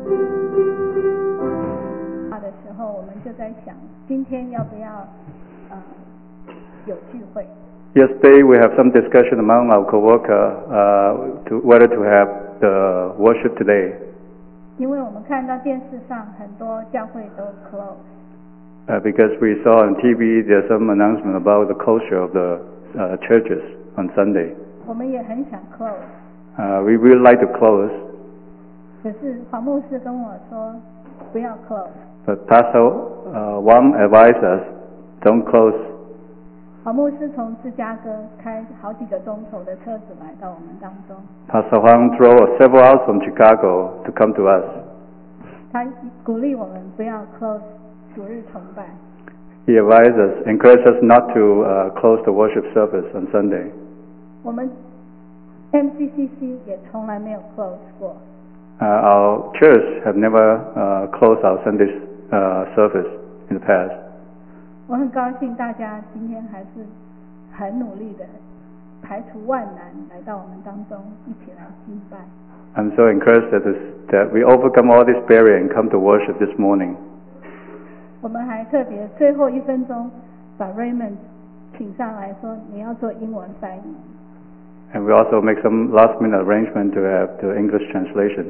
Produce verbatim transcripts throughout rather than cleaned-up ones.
的时候，我们就在想，今天要不要呃有聚会。 Yesterday we have some discussion among our co-worker uh, to whether to have the worship today. 因为我们看到电视上很多教会都 close. Uh, because we saw on T V there's some announcement about the closure of the uh, churches on Sunday. 我们也很想 close. Uh, we would like to close. 可是黄牧师跟我说不要 close. But Pastor uh, Wang advised us, don't close. 黄牧师从芝加哥开好几个钟头的车子来到我们当中。 Pastor Huang drove several hours from Chicago to come to us. 他鼓励我们不要 close 主日崇拜。 He advised us, encouraged us not to uh, close the worship service on Sunday. 我们 M C C C 也从来没有 close 过。 Uh, our church have never uh, closed our Sunday uh, service in the past. 我很高兴大家今天还是很努力的排除万难来到我们当中一起来敬拜。 I'm so encouraged that, this, that we overcome all this barrier and come to worship this morning. 我们还特别最后一分钟把 Raymond 请上来说你要做英文翻译。 And we also make some last minute arrangement to have the English translation.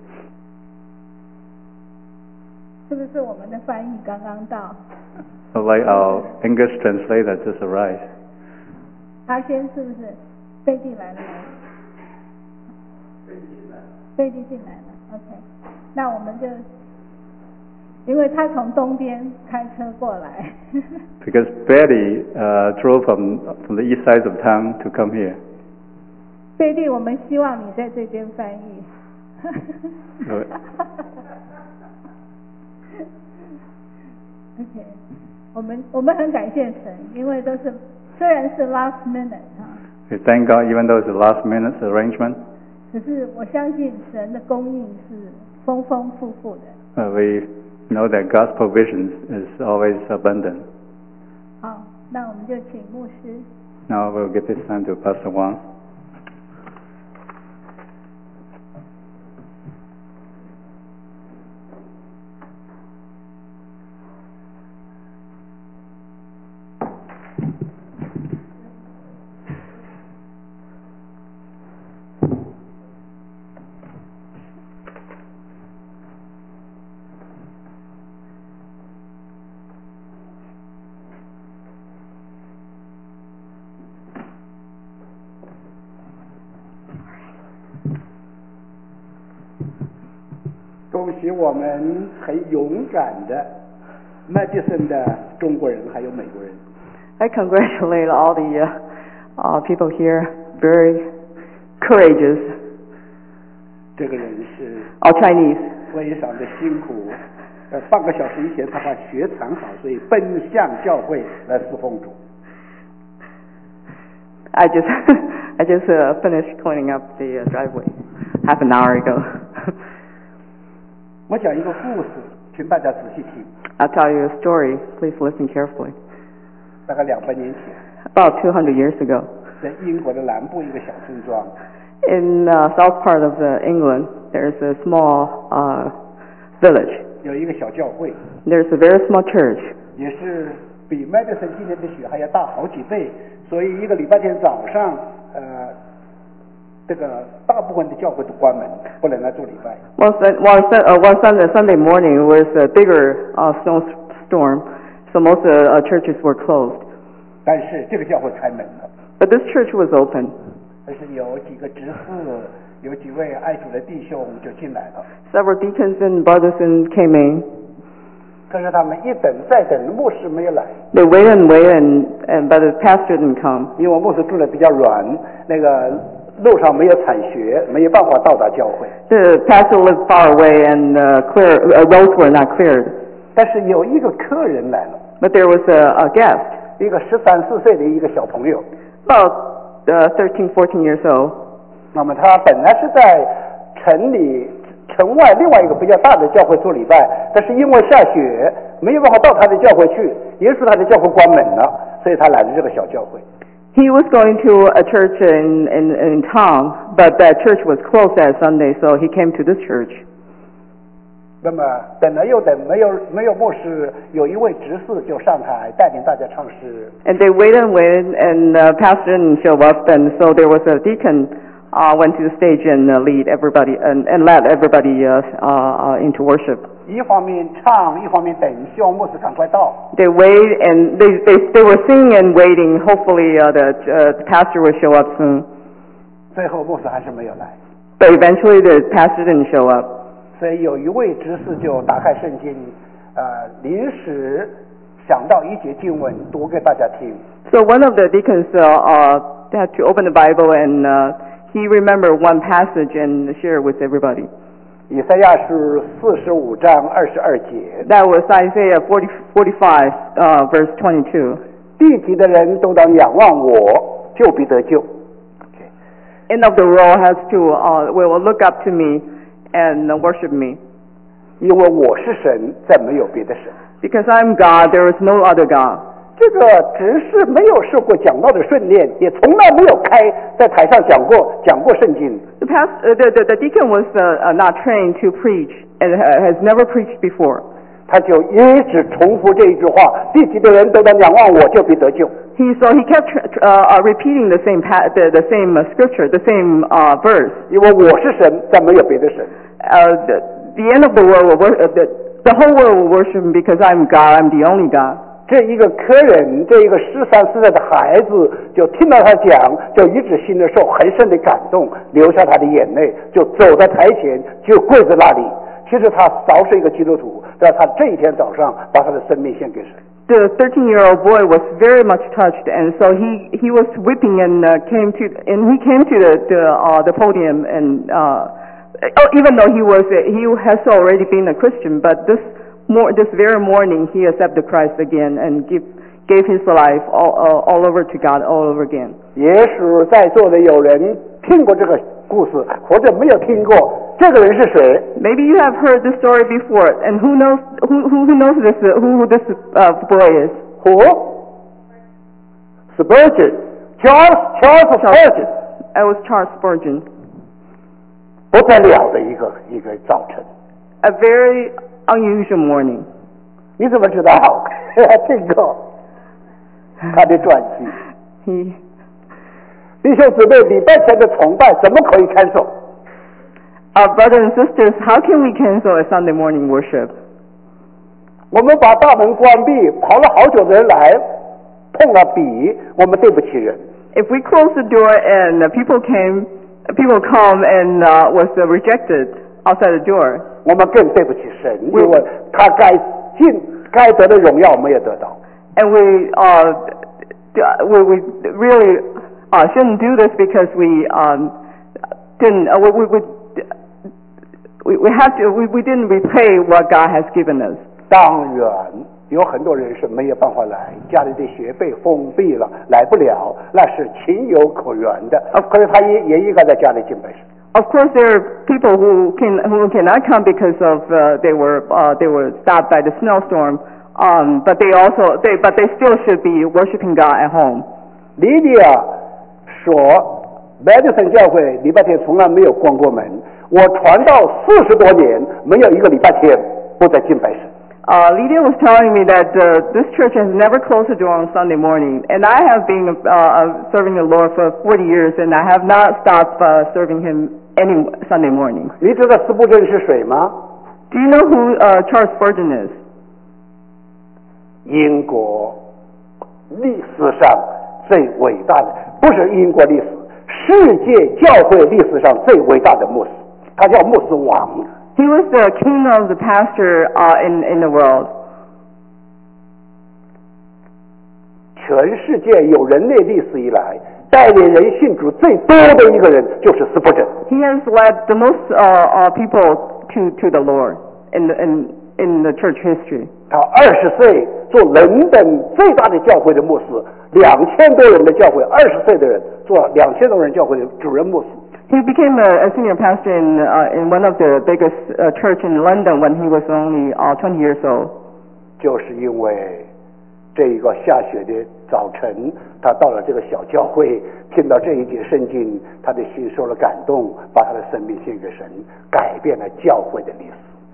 是不是我们的翻译刚刚到？ So like our English translator just arrived. 阿仙是不是？贝蒂来了吗？贝蒂进来了 ，OK。那我们就，因为他从东边开车过来。 Because Betty uh, drove from from the east side of town to come here. 贝蒂，我们希望你在这边翻译。OK。我们我们很感谢神，因为都是虽然是 last minute 哈。 We thank God, even though it's a last minute arrangement. 可是我相信神的供应是丰丰富富的。 Uh, we know that God's provisions is always abundant. 好，那我们就请牧师。 Now we'll give this time to Pastor Wang. 恭喜我们很勇敢的 Madison 的中国人还有美国人。 I congratulate all the uh, uh, people here, very courageous. 这个人是 all Chinese. 非常的辛苦，呃，半个小时以前他把雪铲好，所以奔向教会来侍奉主。 I just I just uh, finished cleaning up the uh, driveway half an hour ago. 我讲一个故事，请大家仔细听。 I'll tell you a story. Please listen carefully. 大概两百年前 About two hundred years ago, 在英国的南部一个小村庄 in uh, south part of uh, England, there's a small uh, village. 有一个小教会， There's a very small church. 也是比 Madison 今年的雪还要大好几倍，所以一个礼拜天早上，呃，这个大部分的教会都关门，不能来做礼拜。 One, one, uh, one Sunday, Sunday morning it was a bigger uh, snowstorm, so most uh, uh, churches were closed. 但是这个教会开门了， But this church was open. 但是有几个执事，有几位爱主的弟兄就进来了。 Several deacons and brothers and came in. 可是他们一等再等，牧师没有来， They waited and waited, and, and but the pastor didn't come. 因为牧师住的比较远，那个路上没有铲雪，没有办法到达教会。 The pastor lived far away, and uh, clear uh, roads were not cleared. 但是有一个客人来了， But there was a, a guest, 一个十三四岁的一个小朋友。 about uh, thirteen, fourteen years old. 那么他本来是在城里城外另外一个比较大的教会做礼拜，但是因为下雪，没有办法到他的教会去，也许他的教会关门了，所以他来了这个小教会。 He was going to a church in, in, in town, but that church was closed that Sunday, so he came to this church. 那么等了又等，没有没有牧师，有一位执事就上台带领大家唱诗。 And they waited and waited, and uh, pastor didn't show up, and so there was a deacon uh, went to the stage and uh, lead everybody and, and led everybody uh, uh, uh, into worship. 一方面唱，一方面等，希望牧师赶快到。 They waited and they they they were singing and waiting. Hopefully, uh, the uh, the pastor would show up soon. 最后牧师还是没有来， But eventually, the pastor didn't show up. 所以有一位执事就打开圣经，呃，临时想到一节经文读给大家听。 So one of the deacons uh, uh, had to open the Bible, and uh, he remembered one passage and share it with everybody. 以赛亚书四十五章二十二节， That was Isaiah forty, forty-five, uh, verse twenty-two. 地级的人都当仰望我，就必得救。Okay. End of the world has to uh, will look up to me and uh, worship me. 因为我是神，再没有别的神。 Because I'm God, there is no other God. 这个执事没有受过讲道的训练，也从来没有开在台上讲过讲过圣经。 The, past, uh, the, the, the deacon was uh, uh, not trained to preach and uh, has never preached before. 他就一直重复这一句话：地级的人都当仰望我，就必得救。 He so he kept uh, uh, repeating the same pa- the, the same uh, scripture, the same uh, verse. 因为我是神，再没有别的神。 Uh, the, the end of the world will wor- uh, the, the whole world will worship him because I'm God, I'm the only God. 这一个客人，这一个十三四岁的孩子，就听到他讲，就一直心里受很深的感动，流下他的眼泪，就走到台前，就跪在那里。其实他早是一个基督徒，但他这一天早上把他的生命献给神。 The thirteen-year-old boy was very much touched, and so he he was weeping and uh, came to and he came to the the, uh, the podium and uh, oh, even though he was uh, he has already been a Christian, but this more this very morning he accepted Christ again and give gave his life all uh, all over to God all over again. 也许在座的有人听过这个故事，或者没有听过。这个人是谁？ Maybe you have heard this story before, and who knows who who, who knows this uh, who this uh, boy is? Who? Spurgeon. Charles Charles Spurgeon. It was Charles Spurgeon. 不得了的一个一个早晨。 A very unusual morning. 你怎么知道？听过他的传记。 He 弟兄姊妹，礼拜天的崇拜怎么可以 cancel？ Our brothers and sisters, how can we cancel a Sunday morning worship? 我们把大门关闭，跑了好久的人来碰了笔，我们对不起人。 If we close the door and uh, people came, people come and uh, was uh, rejected outside the door, 我们更对不起神，因为他该尽该得的荣耀没有得到。 and we uh, we, we really uh, shouldn't do this because we um, didn't uh, we, we, we We, we have to we, we didn't repay what God has given us. 当然，有很多人是没有办法来，家里的学费封闭了，来不了，那是情有可原的。可是他也也应该在家里敬拜神。 Of course, there are people who can who cannot come because of uh, they were uh, they were stopped by the snowstorm. Um, but they also they but they still should be worshiping God at home. 莉莉亚说，麦迪森教会礼拜天从来没有关过门。 我传道四十多年，没有一个礼拜天不在敬拜神。 Uh, Lydia was telling me that uh, this church has never closed the door on Sunday morning, and I have been uh, serving the Lord for forty years, and I have not stopped uh, serving Him any Sunday morning. 你知道斯布真是谁吗？ Do you know who uh, Charles Spurgeon is? 英国历史上最伟大的，不是英国历史，世界教会历史上最伟大的牧师。 他叫牧师王。 He was the king of the pastor uh, in in the world. 全世界有人类历史以来，带领人信主最多的一个人就是斯布真。 He has led the most uh, uh, people to to the Lord in the, in in the church history. 他二十岁做伦敦最大的教会的牧师，两千多人的教会，二十岁的人做两千多人教会的主任牧师。 He became a, a senior pastor in uh, in one of the biggest uh, church in London when he was only uh, twenty years old. 就是因为这一个下雪的早晨，他到了这个小教会，听到这一节圣经，他的心受了感动，把他的生命献给神，改变了教会的历史。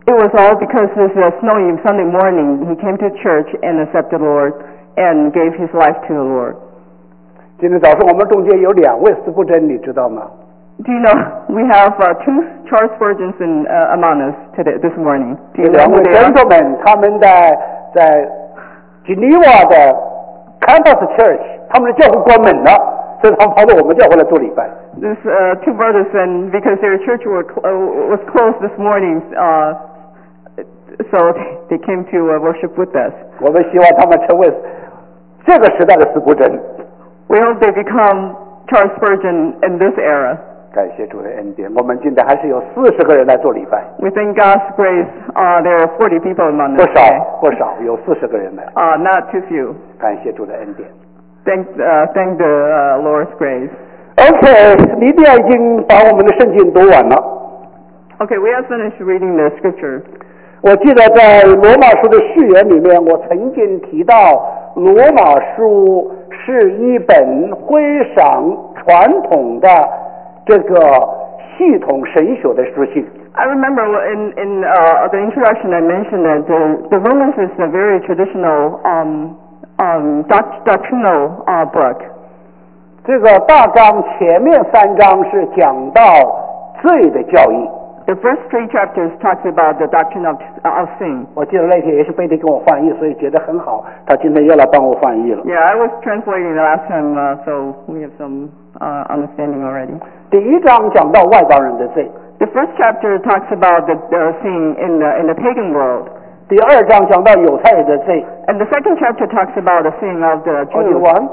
It was all because it was a snowy Sunday morning. He came to church and accepted the Lord and gave his life to the Lord. 今天早上我们中间有两位司布真，你知道吗？ Do you know we have uh, two Charles Spurgeons in, uh, among us today this morning? Do 这 you know 两 who 位 they are? gentlemen，他们在在 Geneva 的 Campus Church， 他们的教会关门了，所以他们跑到我们教会来做礼拜。 This uh, two brothers, and because their church were cl- uh, was closed this morning, uh, so they came to uh, worship with us. 我们希望他们成为这个时代的司布真。 We hope they become Charles Spurgeon in this era. 感谢主的恩典，我们今天还是有四十个人来做礼拜， We thank God's grace. Uh, there are forty people among 不 us 少 today. 不少，有四十个人来。 Uh, not too few. 感谢主的恩典。 Thank, uh, thank the uh, Lord's grace. OK， 尼迪亚已经把我们的圣经读完了。 Okay, we have finished reading the scripture. 我记得在罗马书的序言里面，我曾经提到，罗马书是一本非常传统的这个系统神学的书信。 I remember in, in uh, the introduction I mentioned that the, the Romans is a very traditional um, um, doct- doctrinal uh, book. 这个大纲前面三章是讲到罪的教义。 The first three chapters talks about the doctrine of, of sin. 我记得那天也是贝蒂给我翻译，所以觉得很好。他今天又来帮我翻译了。 Yeah, I was translating the last time, uh, so we have some uh, understanding already. 第一章讲到外邦人的罪， The first chapter talks about the, the sin in the, in the pagan world. 第二章讲到犹太人的罪。 And the second chapter talks about the sin of the 我读 Jews. 完。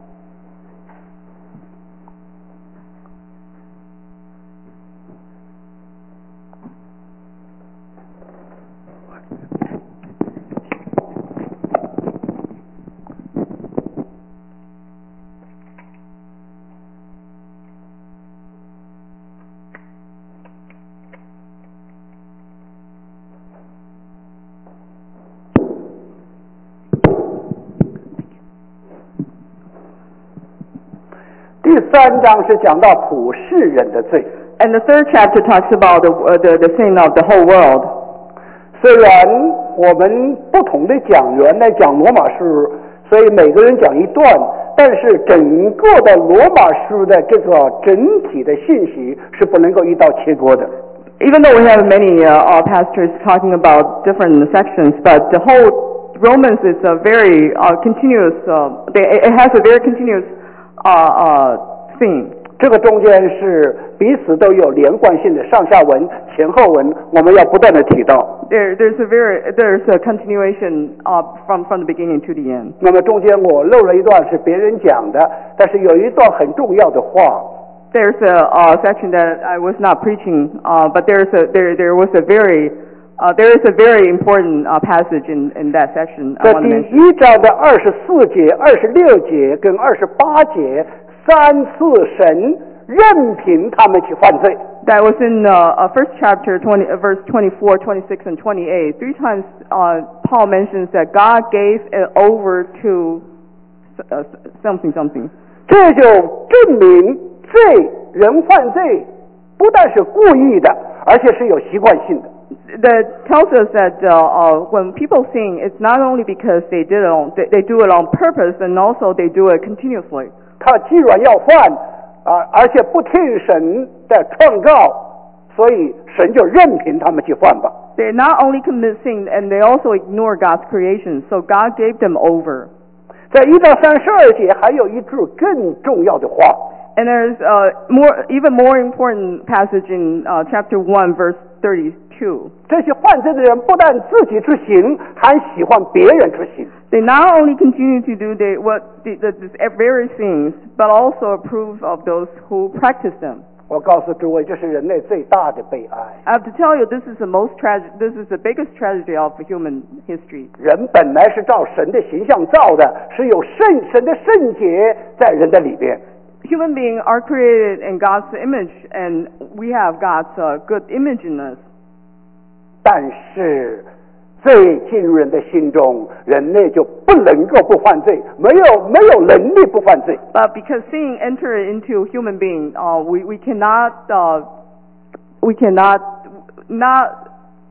第三章是讲到普世人的罪。 And the third chapter talks about the, uh, the, the sin of the whole world. 虽然我们不同的讲员来讲罗马书，所以每个人讲一段，但是整个的罗马书的这个整体的信息是不能够一刀切割的。 Even though we have many uh, uh, pastors talking about different sections, but the whole Romans is a very uh, continuous, uh, they, it has a very continuous uh, uh, theme. 这个中间是彼此都有连贯性的上下文、前后文，我们要不断的提到。 There, there's a very, there's a continuation uh, from from the beginning to the end. 那么中间我漏了一段是别人讲的，但是有一段很重要的话。 There's a uh, section that I was not preaching, uh, but there's a there there was a very uh, there is a very important uh, passage in in that section I 在 want to 第 mention. 一章的二十四节、二十六节跟二十八节，三次神任凭他们去犯罪。 That was in uh, uh, first chapter, twenty, uh, verse twenty-four, twenty-six, and twenty-eight. Three times uh, Paul mentions that God gave it over to uh, something, something. 这就证明罪人犯罪不但是故意的，而且是有习惯性的。 That tells us that uh, uh, when people sin, it's not only because they did it on, they, they do it on purpose, and also they do it continuously. 他既然要犯啊，而且不听神的创造，所以神就任凭他们去犯吧。 They not only commit sin, and they also ignore God's creation, so God gave them over. 在一到三十二节还有一句更重要的话。 And there's a more, even more important passage in uh, chapter one, verse thirty-two. 这些犯罪的人不但自己去行，还喜欢别人去行。 They not only continue to do the, what the, the, the very things, but also approve of those who practice them. 我告诉诸位，这是人类最大的悲哀。 I have to tell you, this is the most tragic. This is the biggest tragedy of human history. 人本来是照神的形象造的，是有圣神的圣洁在人的里边。 Human beings are created in God's image, and we have God's uh, good image in us. 但是罪进入人的心中，人类就不能够不犯罪，没有没有能力不犯罪。 But because sin entered into human being, uh, we we cannot uh, we cannot not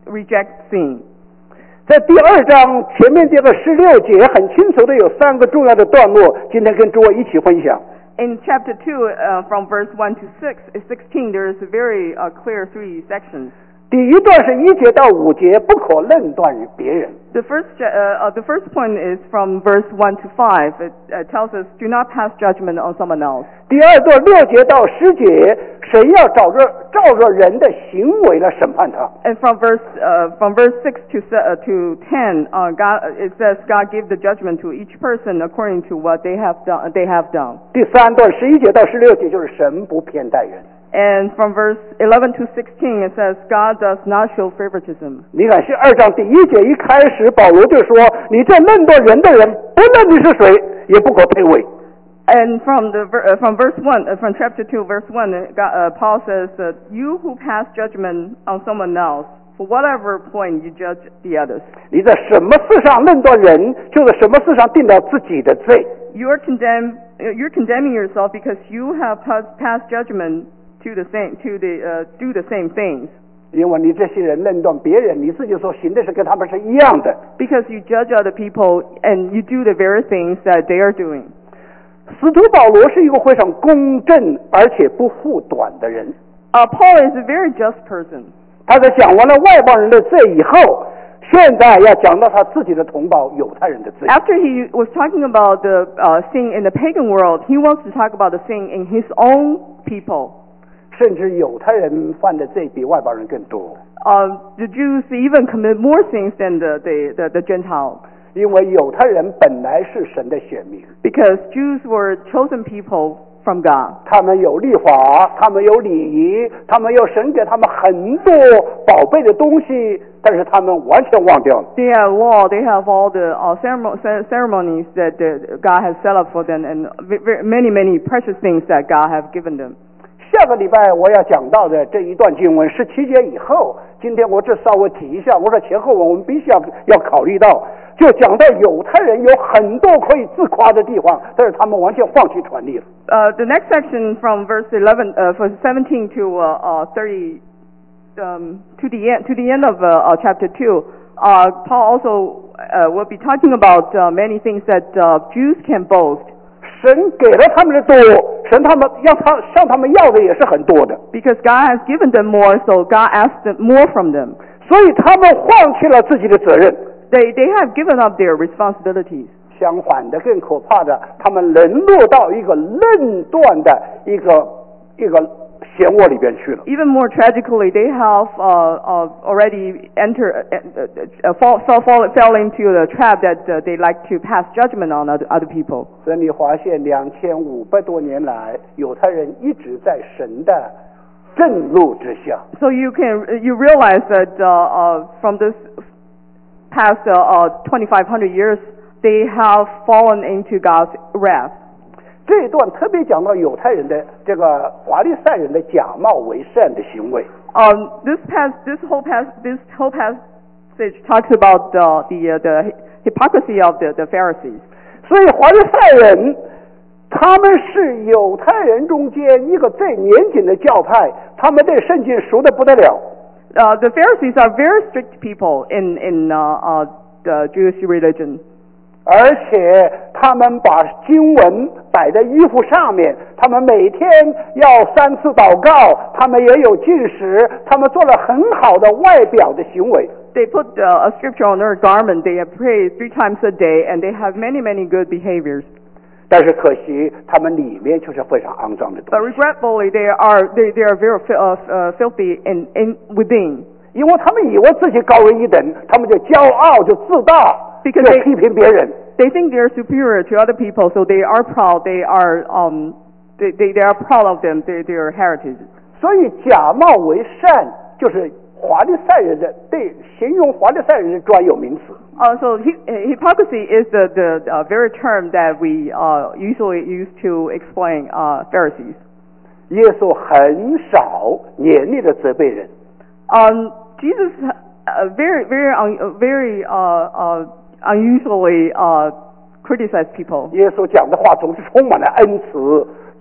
reject sin. 在第二章前面这个十六节很清楚的有三个重要的段落，今天跟诸位一起分享。 In chapter two, uh, from verse one to six, sixteen, there is a very uh, clear three sections. 第一段是一节到五节，不可论断别人。 The first, uh, uh, the first point is from verse one to five. It uh, tells us, do not pass judgment on someone else. 第二段六节到十节，神要照着照着人的行为来审判他。 And from verse uh, from verse six to uh, to ten, uh, God it says God give the judgment to each person according to what they have done. They have done. 第三段十一节到十六节就是神不偏待人。 And from verse eleven to sixteen, it says God does not show favoritism. 你看，是二章第一节一开始，保罗就说：“你这论断人的人，不论你是谁，也不可配位。” And from the uh, from verse one, uh, from chapter two, verse one, uh, God, uh, Paul says that you who pass judgment on someone else, for whatever point you judge the others, 你在什么事上论断人，就在什么事上定了自己的罪。 you're condemn uh, you're condemning yourself because you have pass, passed judgment to the same to the uh, do the same things. 因为你这些人论断别人，你自己所行的是跟他们是一样的。 Because you judge other people and you do the very things that they are doing. 使徒保罗是一个非常公正而且不护短的人。 Uh, Paul is a very just person. 他在讲完了外邦人的罪以后，现在要讲到他自己的同胞犹太人的罪。 After he was talking about the uh, sin in the pagan world, he wants to talk about the sin in his own people. 甚至犹太人犯的罪比外邦人更多。 Uh, the Jews even commit more sins than the, the, the, the Gentiles. 因为犹太人本来是神的选民， Because Jews were chosen people from God. 他们有律法，他们有礼仪，他们有神给他们很多宝贝的东西，但是他们完全忘掉了。 They have law, they have all the uh, ceremo- ceremonies that uh, God has set up for them, and very, many, many precious things that God has given them. 下个礼拜我要讲到的这一段经文十七节以后，今天我只稍微提一下，我说前后文我们必须要要考虑到，就讲到犹太人有很多可以自夸的地方，但是他们完全放弃传力了。 Uh, the next section from verse eleven, uh, from seventeen to uh, uh, thirty, um, to the end, to the end of uh, uh, chapter two, uh, Paul also uh, will be talking about uh, many things that uh, Jews can boast. 神给了他们的多，神他们要他向他们要的也是很多的， Because God has given them more, so God asked them more from them. 所以他们放弃了自己的责任。 They they have given up their responsibilities. 相反的，更可怕的，他们沦落到一个论断的一个一个漩涡里边去了。 Even more tragically, they have uh, uh, already entered, uh, uh, fall, fell, fall, fell into the trap that uh, they like to pass judgment on other, other people. 所以你发现两千五百多年来，犹太人一直在神的震怒之下。 So you can you realize that uh, uh, from this past uh, uh, twenty-five hundred years, they have fallen into God's wrath. 这一段特别讲到犹太人的这个法利赛人的假冒为善的行为。 Um, this past, this whole past, this whole passage talks about uh, the uh, the hypocrisy of the, the Pharisees. 所以法利赛人他们是犹太人中间一个最严谨的教派，他们对圣经熟得不得了。 Uh, the Pharisees are very strict people in in uh, uh, the Jewish religion. 而且他们把经文摆在衣服上面，他们每天要三次祷告，他们也有禁食，他们做了很好的外表的行为。 They put uh, a scripture on their garment. They have prayed three times a day, and they have many many good behaviors. 但是可惜，他们里面就是非常肮脏的东 But 西， regretfully, they are they, they are very fil- uh, uh, filthy in, in within. 因为他们以为自己高人一等，他们就骄傲，就自大， Because 就 they- 批评别人。 They think they are superior to other people, so they are proud. They are um they they, they are proud of them. Their their heritage. 所以假冒为善就是法利赛人的对形容法利赛人的专有名词。 Uh, so hy- hypocrisy is the the uh, very term that we uh, usually use to explain uh, Pharisees. 耶稣很少严厉的责备人， Um, Jesus uh, very very un, uh, very uh, uh, unusually uh, criticized people. 耶稣讲的话总是充满了恩慈，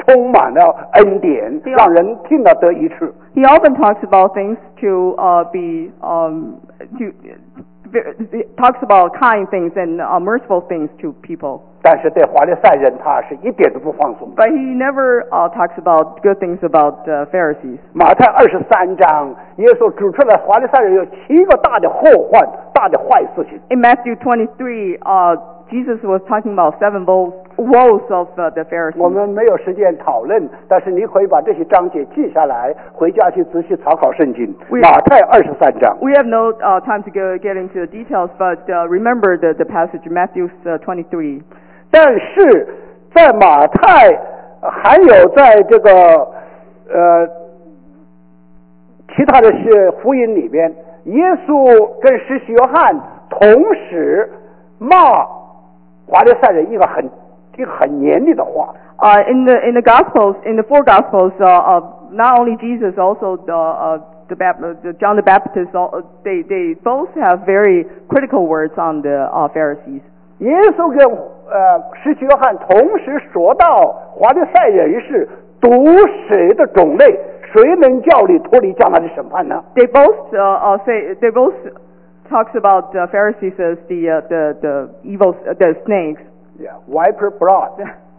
充满了恩典，让人听了得益处。 He often talks about things to uh, be um, to talks about kind things and uh, merciful things to people. 但是对法利赛人，他是一点都不放松。 But he never uh, talks about good things about uh, Pharisees. 马太二十三章，耶稣指出了法利赛人有七个大的后患、大的坏事情。 In Matthew twenty-three, uh, Jesus was talking about seven woes, woes of uh, the 我 Pharisees. 们没有时间讨论，但是你可以把这些章节记下来，回家去仔细查考圣经。 We- 马太二十三章， We have no uh, time to go get into the details, but uh, remember the, the passage, Matthew uh, twenty-three. 但是在马太呃还有在这个呃其他的是福音里边，耶稣跟施洗约翰同时骂法利赛人一个很一个很严厉的话。 Uh, in the in the Gospels, in the four Gospels, uh, of not only Jesus, also the uh, the, Bap- uh, the John the Baptist, uh, they they both have very critical words on the uh, Pharisees. 耶稣跟呃施洗约翰同时说到法利赛人是毒蛇的种类，谁能叫你脱离将来的审判呢？ They both uh, uh, say they both talks about the Pharisees as the uh, the the evil uh, the snakes. Yeah, viper blood，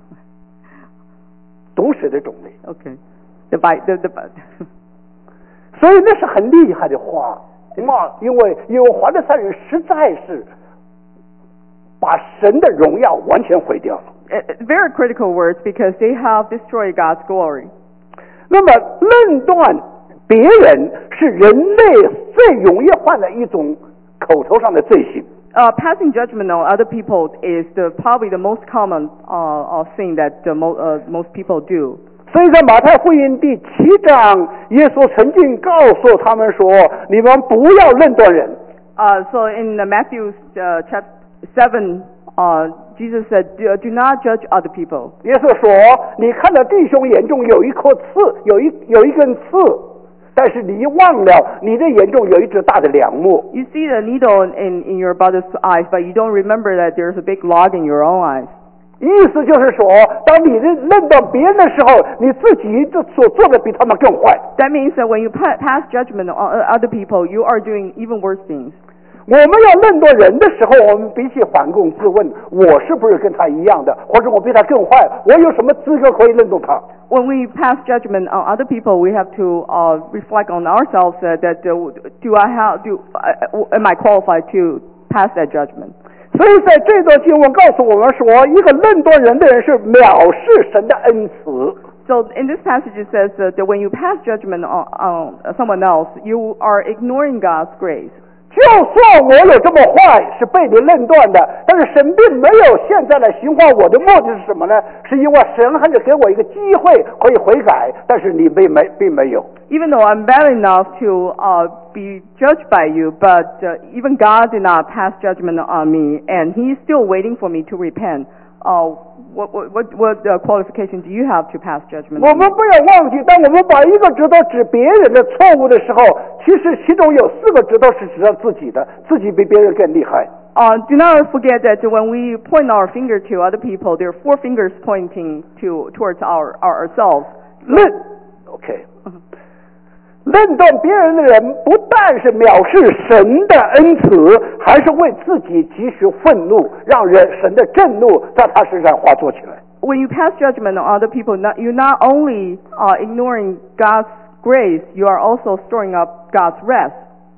毒蛇的种类。 Okay, the bite the the. 所以那是很厉害的话，骂，因为因为法利赛人实在是把神的荣耀完全毁掉了。 Uh, very critical words because they have destroyed God's glory. 那么论断别人是人类最容易犯的一种口头上的罪行。 Uh, passing judgment on other people is the probably the most common uh, uh, thing that the mo- uh, most people do. 所以在马太福音第七章，耶稣曾经告诉他们说：“你们不要论断人。” Uh, so in uh, Matthew uh, chapter seven, uh, Jesus said, do, do not judge other people. 耶稣说：“你看到弟兄眼中有一颗刺，有一有一根刺，但是你忘了你的眼中有一只大的梁木。” You see the needle in, in your brother's eyes, but you don't remember that there's a big log in your own eyes. 意思就是说，当你论断别人的时候，你自己就所做的比他们更坏。 That means that when you pa- pass judgment on other people, you are doing even worse things. 我们要论断人的时候，我们必须反躬自问：我是不是跟他一样的，或者我比他更坏？我有什么资格可以论断他？ When we pass judgment on other people, we have to uh, reflect on ourselves uh, that uh, do I have do uh, am I qualified to pass that judgment? 所以在这段经文告诉我们说，一个论断人的人是藐视神的恩慈。 So in this passage it says uh, that when you pass judgment on, on someone else, you are ignoring God's grace. 就算我有这么坏，是被你论断的，但是神并没有现在来刑罚我的目的是什么呢？是因为神还是给我一个机会可以悔改，但是你并没并没有。 Even though I'm bad enough to uh, be judged by you, but uh, even God did not pass judgment on me, and He's still waiting for me to repent. Uh, what what what, what uh, qualification do you have to pass judgment 我 on 们 me? 不要忘记，当我们把一个指头指别人的错误的时候，其实其中有四个指头是指到自己的，自己比别人更厉害。 Uh, do not forget that when we point our finger to other people, there are four fingers pointing to towards our, our ourselves. 论 ，OK，论断别人的人，不但是藐视神的恩慈，还是为自己积蓄愤怒，让人神的震怒在他身上化作起来。 When you pass judgment on other people, not, you're not only uh, ignoring God's grace, you are also storing up God's wrath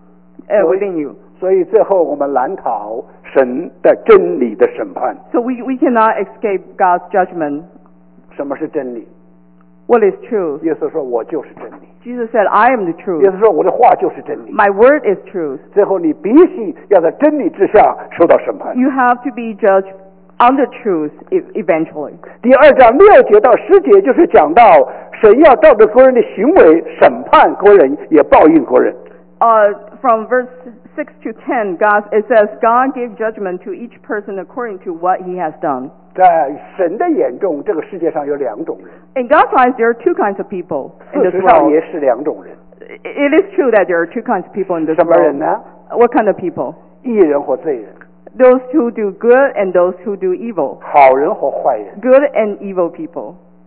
uh, within you. 所以最后我们难逃神的真理的审判。 So we, we cannot escape God's judgment. 什么是真理？ What is truth? 耶稣说：“我就是真理。 Jesus said, I am the ” truth. 耶稣说：“我的话就是真理。 My word is truth. 最后你必须要在真理之下受到审判。 You have to be judged under truth e- eventually. 第二章六节到十节就是讲到神要照着个人的行为审判个人，也报应个人。 Uh, from verse six to ten, God, it says, God gave judgment to each person according to what he has done. 在神的眼中，这个世界上有两种人， In God's eyes, there are two kinds of people in 事 this 实上 world. 也是两种人。 It is true that there are two kinds of people in this 什么人 world. 呢？ What kind of people? 义人或罪人， Those who do good and those who do evil. 好人或坏人。 Good and evil people.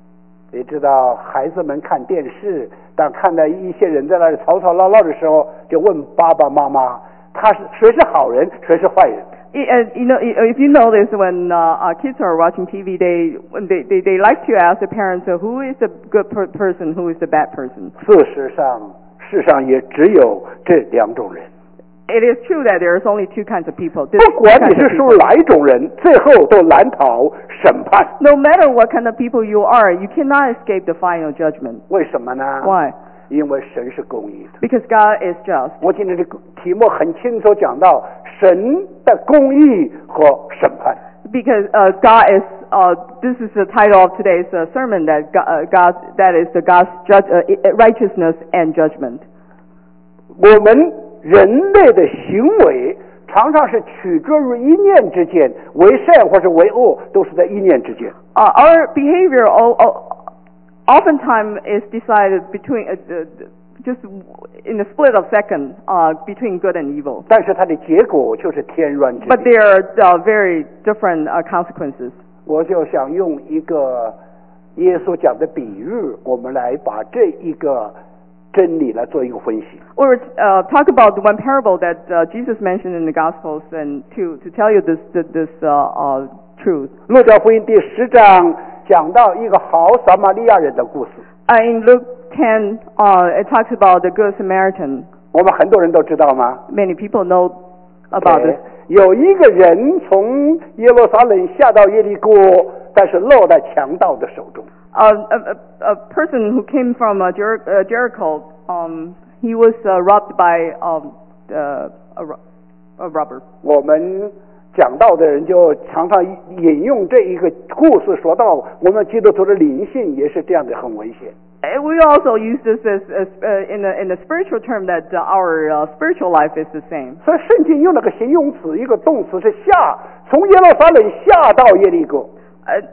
你知道孩子们看电视，当看到一些人在那里吵吵闹闹的时候，就问爸爸妈妈，他是谁是好人，谁是坏人。 And you know, if you notice when uh, uh, kids are watching T V, they when they, they they like to ask the parents, uh, who is the good per person, who is the bad person. 事实上，世上也只有这两种人。 It is true that there is only two kinds of people. 不管你是属哪一种人，最后都难逃审判。 No matter what kind of people you are, you cannot escape the final judgment. 为什么呢 Why? 因为神是公义的。 Because God is just. 我今天的题目很清楚讲到神的公义和审判。 Because uh, God is. Uh, this is the title of today's uh, sermon. That God, uh, God, that is the God's judge, uh, righteousness and judgment. 我们人类的行为常常是取决于一念之间，为善或是为恶，都是在一念之间。 Uh, our behavior all, all, oftentimes is decided between uh, uh, just in a split of second uh, between good and evil. 但是它的结果就是天壤之别。 But there are uh, very different uh, consequences. 我就想用一个耶稣讲的比喻，我们来把这一个真理来做一个分析。 Or uh, talk about one parable that uh, Jesus mentioned in the Gospels, and to to tell you this this, this uh, uh, truth. 路加福音第十章讲到一个好撒玛利亚人的故事。 Uh, in Luke ten, uh, it talks about the Good Samaritan. 我们很多人都知道吗？ Many people know about this. 有一个人从耶路撒冷下到耶利哥，但是落在强盗的手中。 Uh, a, a, a person who came from uh, Jer- uh, Jericho, um, he was uh, robbed by um, uh, a, ro- a robber. 我们讲道的人就常常引用这一个故事，说到我们基督徒的灵性也是这样的，很危险。 And we also use this as, as uh, in, a, in a spiritual term that uh, our uh, spiritual life is the same. 所以圣经用了个形容词，一个动词是下，从耶路撒冷下到耶利哥。 Uh,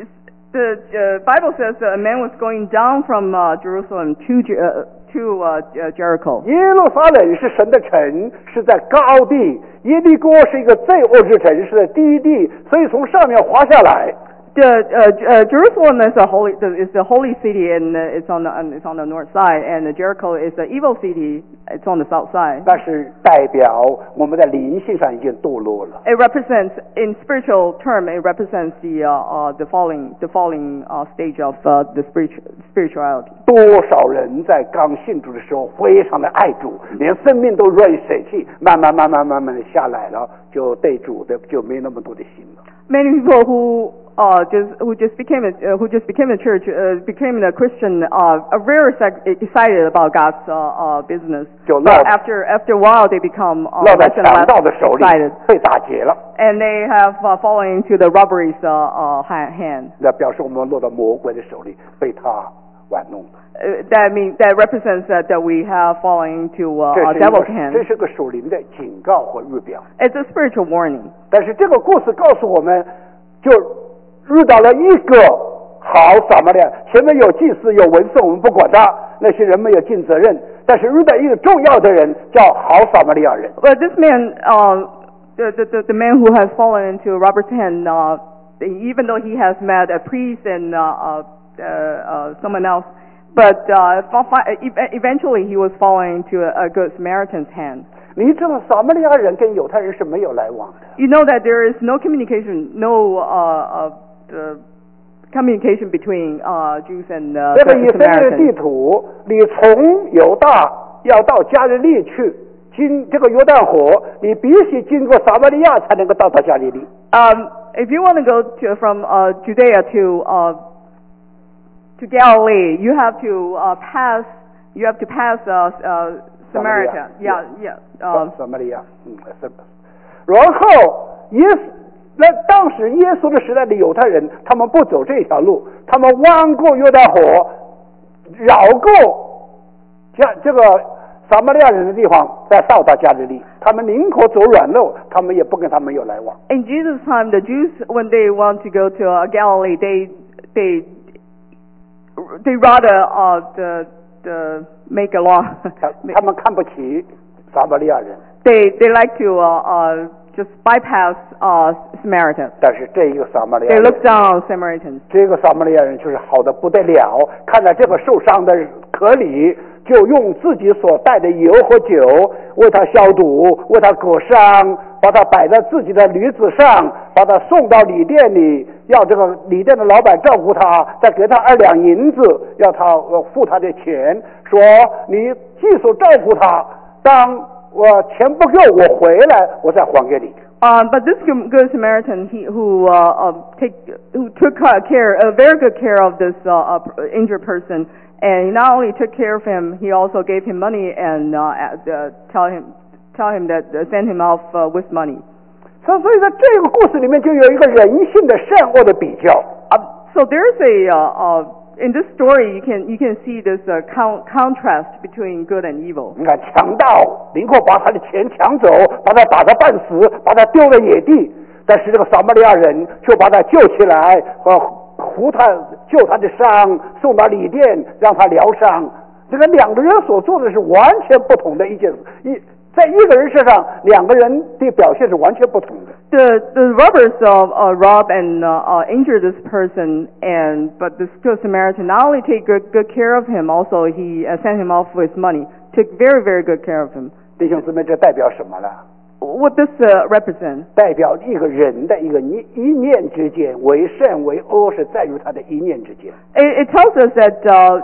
the uh, Bible says that a man was going down from uh, Jerusalem to Jer- uh, to uh, Jericho. 耶路撒冷是神的城，是在高地；耶利哥是一个罪恶之城，是在低地，所以从上面滑下来。 The uh, uh, Jerusalem is a holy is the holy city, and uh, it's on the um, it's on the north side, and uh, Jericho is the evil city. It's on the south side. 那是代表我们在灵性上已经堕落了。 It represents, in spiritual term, it represents the uh, uh, the falling the falling uh, stage of uh, the spiritual spirituality. 多少人在刚信主的时候非常的爱主，连生命都愿意舍弃，慢慢慢慢慢慢的下来了，就对主的就没那么多的心了。 Many people who uh, just who just became a, uh, who just became a church uh, became a Christian uh, are very excited about God's uh, uh, business. 就落 But after after a while, they become uh, 落在 less and 强盗的 less 手里 excited, 被打劫了， and they have uh, fallen into the robbery's uh, uh, ha- hand. 那表示我们落到魔鬼的手里，被他玩弄了。 Uh, that means that represents that, that we have fallen into uh, 这 a 是一个 devil's 这 hand. 是个属灵的警告和预表。 It's a spiritual warning. 但是这个故事告诉我们，就遇到了一个好撒玛利亚，前面有祭司有文士，我们不管他，那些人没有尽责任。但是遇到一个重要的人，叫好撒玛利亚人。 But this man, uh, the, the the the man who has fallen into Robert's hand, uh, even though he has met a priest and uh, uh, uh, someone else, but uh, eventually he was falling into a, a good Samaritan's hand. 你知道撒玛利亚人跟犹太人是没有来往的。 You know that there is no communication, no uh, uh, uh, communication between uh, Jews and uh, 这个以色列的地 Samaritans. 图，你从犹大要到加利利去，经这个约旦河，你必须经过撒玛利亚才能够到达加利利。 Um, if you want to go to, from uh, Judea to uh, to Galilee, you have to uh, pass. You have to pass uh, uh, Samaria. Yeah, yeah. 撒 Um, 撒玛利亚，嗯，是。然后耶稣，那当时耶稣的时代的犹太人，他们不走这条路，他们弯过约旦河，绕过加这个撒玛利亚人的地方，再到达加利利。他们宁可走软路，他们也不跟他们有来往。 in Jesus' time, the Jews, when they want to go to uh, Galilee, they they they rather uh, the the make a law. 他他们看不起撒玛利亚人。 they they like to uh, uh, just bypass uh, Samaritan. 但是这一个撒玛利亚 They 人， look down on Samaritans. 这个撒玛利亚人就是好的不得了，看到这个受伤的可里，就用自己所带的油和酒为他消毒，为他裹伤，把他摆在自己的驴子上，把他送到旅店里，要这个旅店的老板照顾他，再给他二两银子，要他付他的钱，说你既所照顾他，当我钱不够，我回来我再还给你。 Um, but this good Samaritan, he, who uh, uh, take, who took uh, care, uh, very good care of this uh, uh, injured person, and he not only took care of him, he also gave him money and uh, uh, tell him, tell him that uh, send him off uh, with money. 所以，所以在这个故事里面就有一个人性的善恶的比较。 Uh, so there's a uh, uh, in this story you can you can see this uh, con contrast between good and evil. 你看，强盗林克把他的钱抢走，把他打得半死，把他丢在野地。但是这个撒玛利亚人就把他救起来，和扶他救他的伤，送到旅店让他疗伤。这个两个人所做的是完全不同的一件一。在一个人身上，两个人的表现是完全不同的。 The the robbers uh, uh, rob and uh, uh, injure this person, and but this good Samaritan not only take good, good care of him, also he uh, sent him off with money. Took very very good care of him. 弟兄姊妹，这代表什么呢？ What does uh, represent? 代表一个人的一个一一念之间，为善为恶是在于他的一念之间。 It, it tells us that. Uh,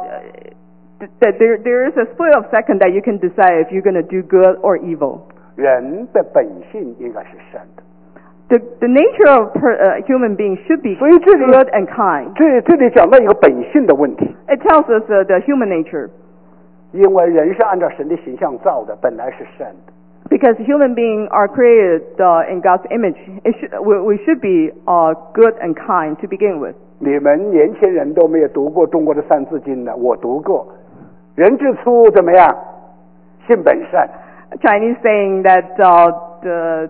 that there there is a split of second that you can decide if you're going to do good or evil. 人的本性应该是善的。 The the nature of per, uh, human beings should be 所以这里 good and kind. 这这里讲到一个本性的问题， It tells us uh, the human nature 因为人是按照神的形象造的，本来是善的。 because human beings are created uh, in God's image. It should, we, we should be uh, good and kind to begin with. 你们年轻人都没有读过中国的三字经呢，我读过。人之初怎么样？性本善。 A Chinese saying that uh, the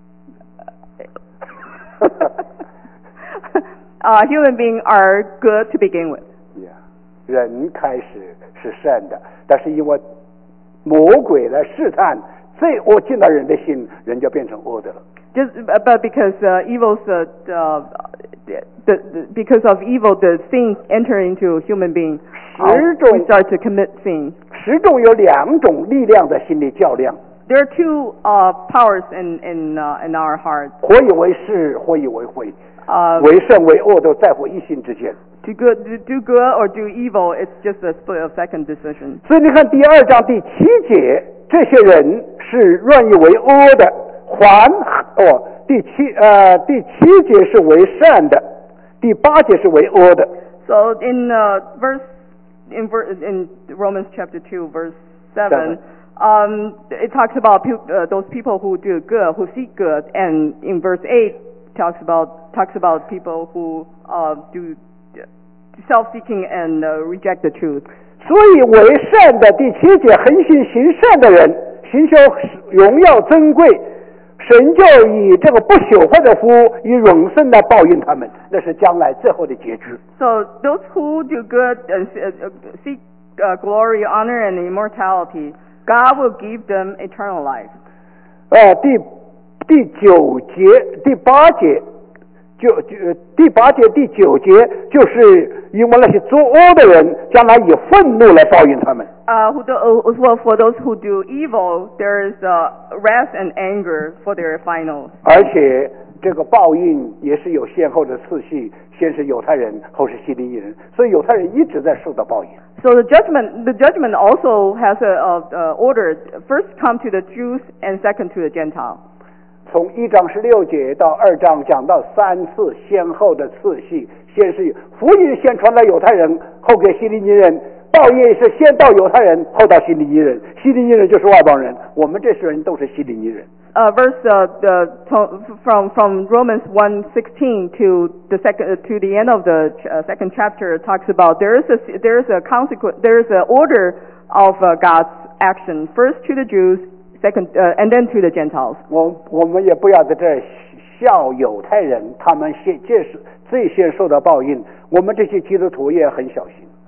uh, human beings are good to begin with. Yeah. 人开始是善的，但是因为魔鬼来试探，罪恶进到人的心，人就变成恶的了。 Just but because uh, evil's uh, uh, the, the, because of evil, the sin enter into human being. Uh, 十种 we start to commit sin. 十种有两种力量在心里较量， There are two uh, powers in in uh, in our heart. 或以为是，或以为非， Uh, 为善为恶都在乎一心之间。 to good to do good or do evil, it's just a split of second decision. 所以你看第二章第七节，这些人是愿意为恶的，还哦，第七呃第七节是为善的，第八节是为恶的。 So in uh, verse in ver- in Romans chapter two verse seven, um, it talks about pe- uh, those people who do good, who seek good, and in verse eight talks about talks about people who uh, do self-seeking and uh, reject the truth. 所以为善的第七节，恒心行善的人，寻求荣耀珍贵，神就以这个不朽坏的福，以永生来报应他们，那是将来最后的结局。 So those who do good and uh, seek uh, glory, honor, and immortality, God will give them eternal life. 呃，第第九节、第八节，就就第八节、第九节，就是因为那些作恶的人，将来以愤怒来报应他们。 Uh, who do, uh, well, for those who do evil, there is uh, wrath and anger for their final. 而且这个报应也是有先后的次序，先是犹太人，后是希利尼人，所以犹太人一直在受到报应。 So the judgment, the judgment also has a, a, a order. First come to the Jews, and second to the Gentile. 从一章十六节到二章讲到三次先后的次序，先是福音先传到犹太人，后给希利尼人；报应是先到犹太人，后到希利尼人。希利尼人就是外邦人，我们这些人都是希利尼人。 Uh, verse uh, the, to, from from Romans one sixteen to the second uh, to the end of the ch- uh, second chapter talks about there is a there is a consequence there is an order of uh, God's action, first to the Jews, second uh, and then to the Gentiles. 我我们也不要在这儿笑犹太人，他们先这是最先受到报应。我们这些基督徒也很小心。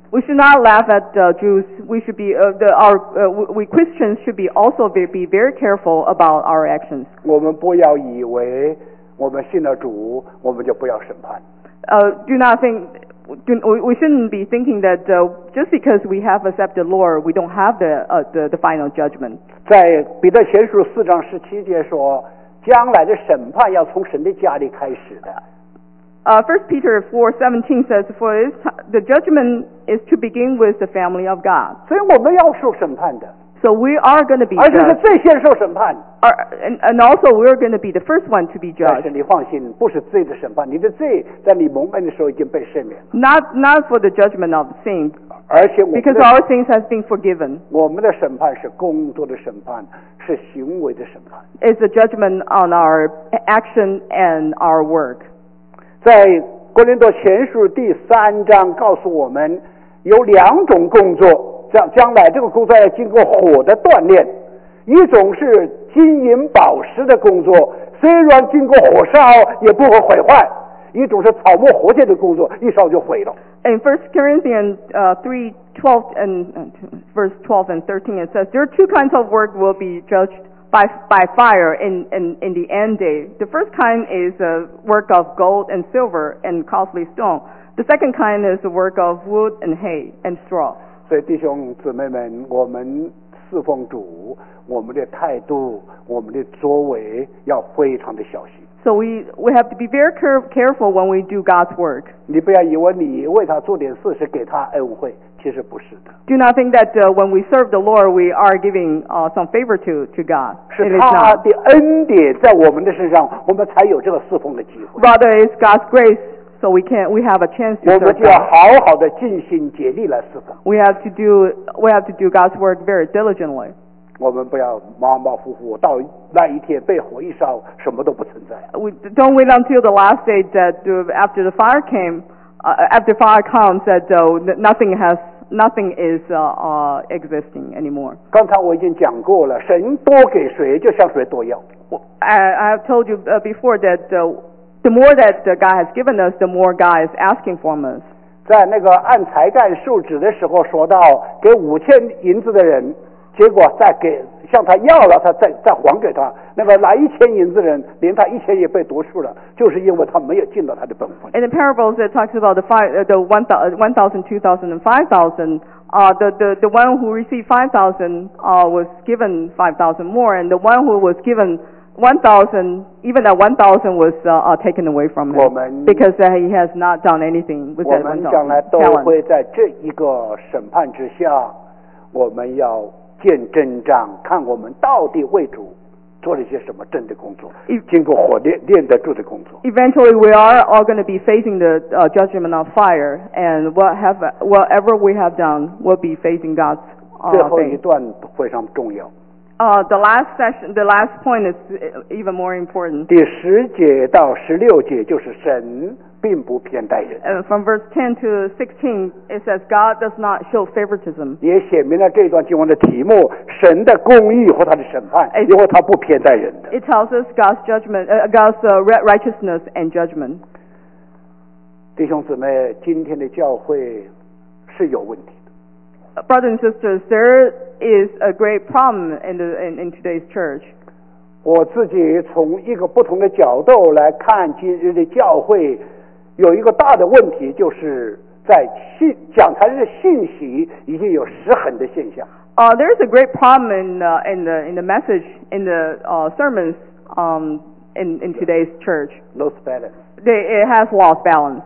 We should not laugh at uh, Jews. We should be uh, the, our uh, we Christians should be also be, be very careful about our actions. 我们不要以为我们信了主，我们就不要审判。 Uh, do not think do, we shouldn't be thinking that uh, just because we have accepted Lord, we don't have the uh, the, the final judgment. 在彼得前书四章十七节说，将来的审判要从神的家里开始的。 Uh, First Peter four seventeen says, "For this, the judgment is to begin with the family of God." 所以我们要受审判的， So we are going to be 而且是 judged. 最先受审判。 Our, and, and also we're going to be the first one to be 但是 judged. 你放心，不是罪的审判，你的罪在你蒙恩的时候已经被赦免了， Not not for the judgment of sin, 而且我们 because 的 our sins has been forgiven. 我们的审判是工作的审判，是行为的审判。 It's a judgment on our action and our work. 在哥林多前书第三章告诉我们，有两种工作，将将来这个工作要经过火的锻炼，一种是金银宝石的工作，虽然经过火烧也不会毁坏；一种是草木活结的工作，一烧就毁了。 In First Corinthians uh, three twelve and uh, verse twelve and thirteen, it says there are two kinds of work will be judged by by fire in, in, in the end day. The first kind is uh, work of gold and silver and costly stone. The second kind is the work of wood and hay and straw. 所以弟兄姊妹们，我们侍奉主，我们的态度，我们的作为要非常的小心。 So we we have to be very care, careful when we do God's work. 你不要以为你为他做点事是给他恩惠，其实不是的。 Do not think that uh, when we serve the Lord, we are giving uh, some favor to, to God. 是 It is 他 not. 的恩典在我们的身上，我们才有这个侍奉的机会。 Rather, it's God's grace, so we can we have a chance to 我们 serve 就要 God. 好好的尽心竭力来侍奉， We have to do we have to do God's work very diligently. 我们不要马马虎虎，到那一天被火一烧，什么都不存在。 We don't wait until the last day that uh, after the fire came, uh, after fire comes, that uh, nothing has nothing is uh, uh, existing anymore. 刚才我已经讲过了，神多给谁，就向谁多要。 I, I have told you uh, before that uh, the more that uh, God has given us, the more God is asking from us. 在那个按才干受指的时候，说到给五千银子的人，结果再给向他要了，他再再还给他。那个拿一千银子的人，连他一千也被夺去了，就是因为他没有尽到他的本分。 In the parables, it talks about the five, uh, the one, uh, one thousand, two thousand, and five thousand. Uh, the, the the one who received five thousand uh, was given five thousand more, and the one who was given one thousand, even that one thousand was uh, uh, taken away from 我 him 们 because uh, he has not done anything with 我 that 们 one 将来 thousand 都 talent. 会在这一个审判之下，我们要见真章，看我们到底为主做了一些什么真的工作，经过火炼炼得住的工作。 Eventually, we are all going to be facing the uh, judgment of fire, and what have, whatever we have done will be facing God's 最 uh, 后一 thing. 段非常重要， Uh, the last session, the last point is even more important. 第十节到十六节就是神并不偏待人， Uh, from verse ten to sixteen, it says God does not show favoritism. 也显明了这段经文的题目：神的公义和他的审判， 哎因为他不偏待人的。 It tells us God's judgment, uh, God's uh, righteousness and judgment. 弟兄姊妹，今天的教会是有问题的。 Uh, brothers and sisters, there is a great problem in, the, in, in today's church. 我自己从一个不同的角度来看今日的教会，有一个大的问题，就是在信讲台的信息已经有失衡的现象。 Uh, there's a great problem in, uh, in, the, in the message, in the uh, sermons um, in, in today's church. Lost balance， They, it has lost balance.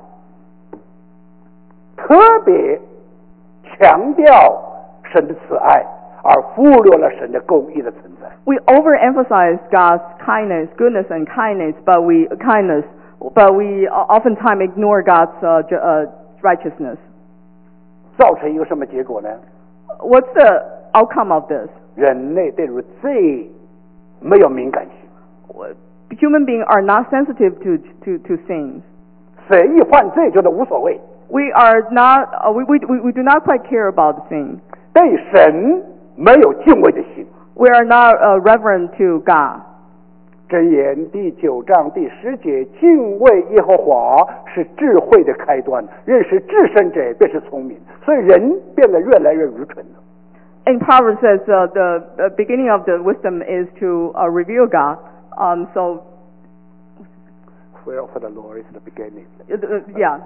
特别强调神的慈爱，而忽略了神的公义的存在。 We overemphasize God's kindness, goodness, and kindness, but we kindness, but we oftentimes ignore God's uh, ju- uh, righteousness. 造成一个什么结果呢？ What's the outcome of this? 人类对于罪没有敏感性， Human beings are not sensitive to to to sins. 谁一犯罪觉得无所谓， We are not. Uh, we, we we we do not quite care about the sin. 对神没有敬畏的心。 We are not uh, reverent to God. 箴言第九章第十节，敬畏耶和华是智慧的开端，认识至圣者便是聪明。所以人变得越来越愚蠢了。 And Proverbs says uh, the, the beginning of the wisdom is to uh, revere God. Um, so, Fear of the Lord is the beginning. uh, uh, yeah,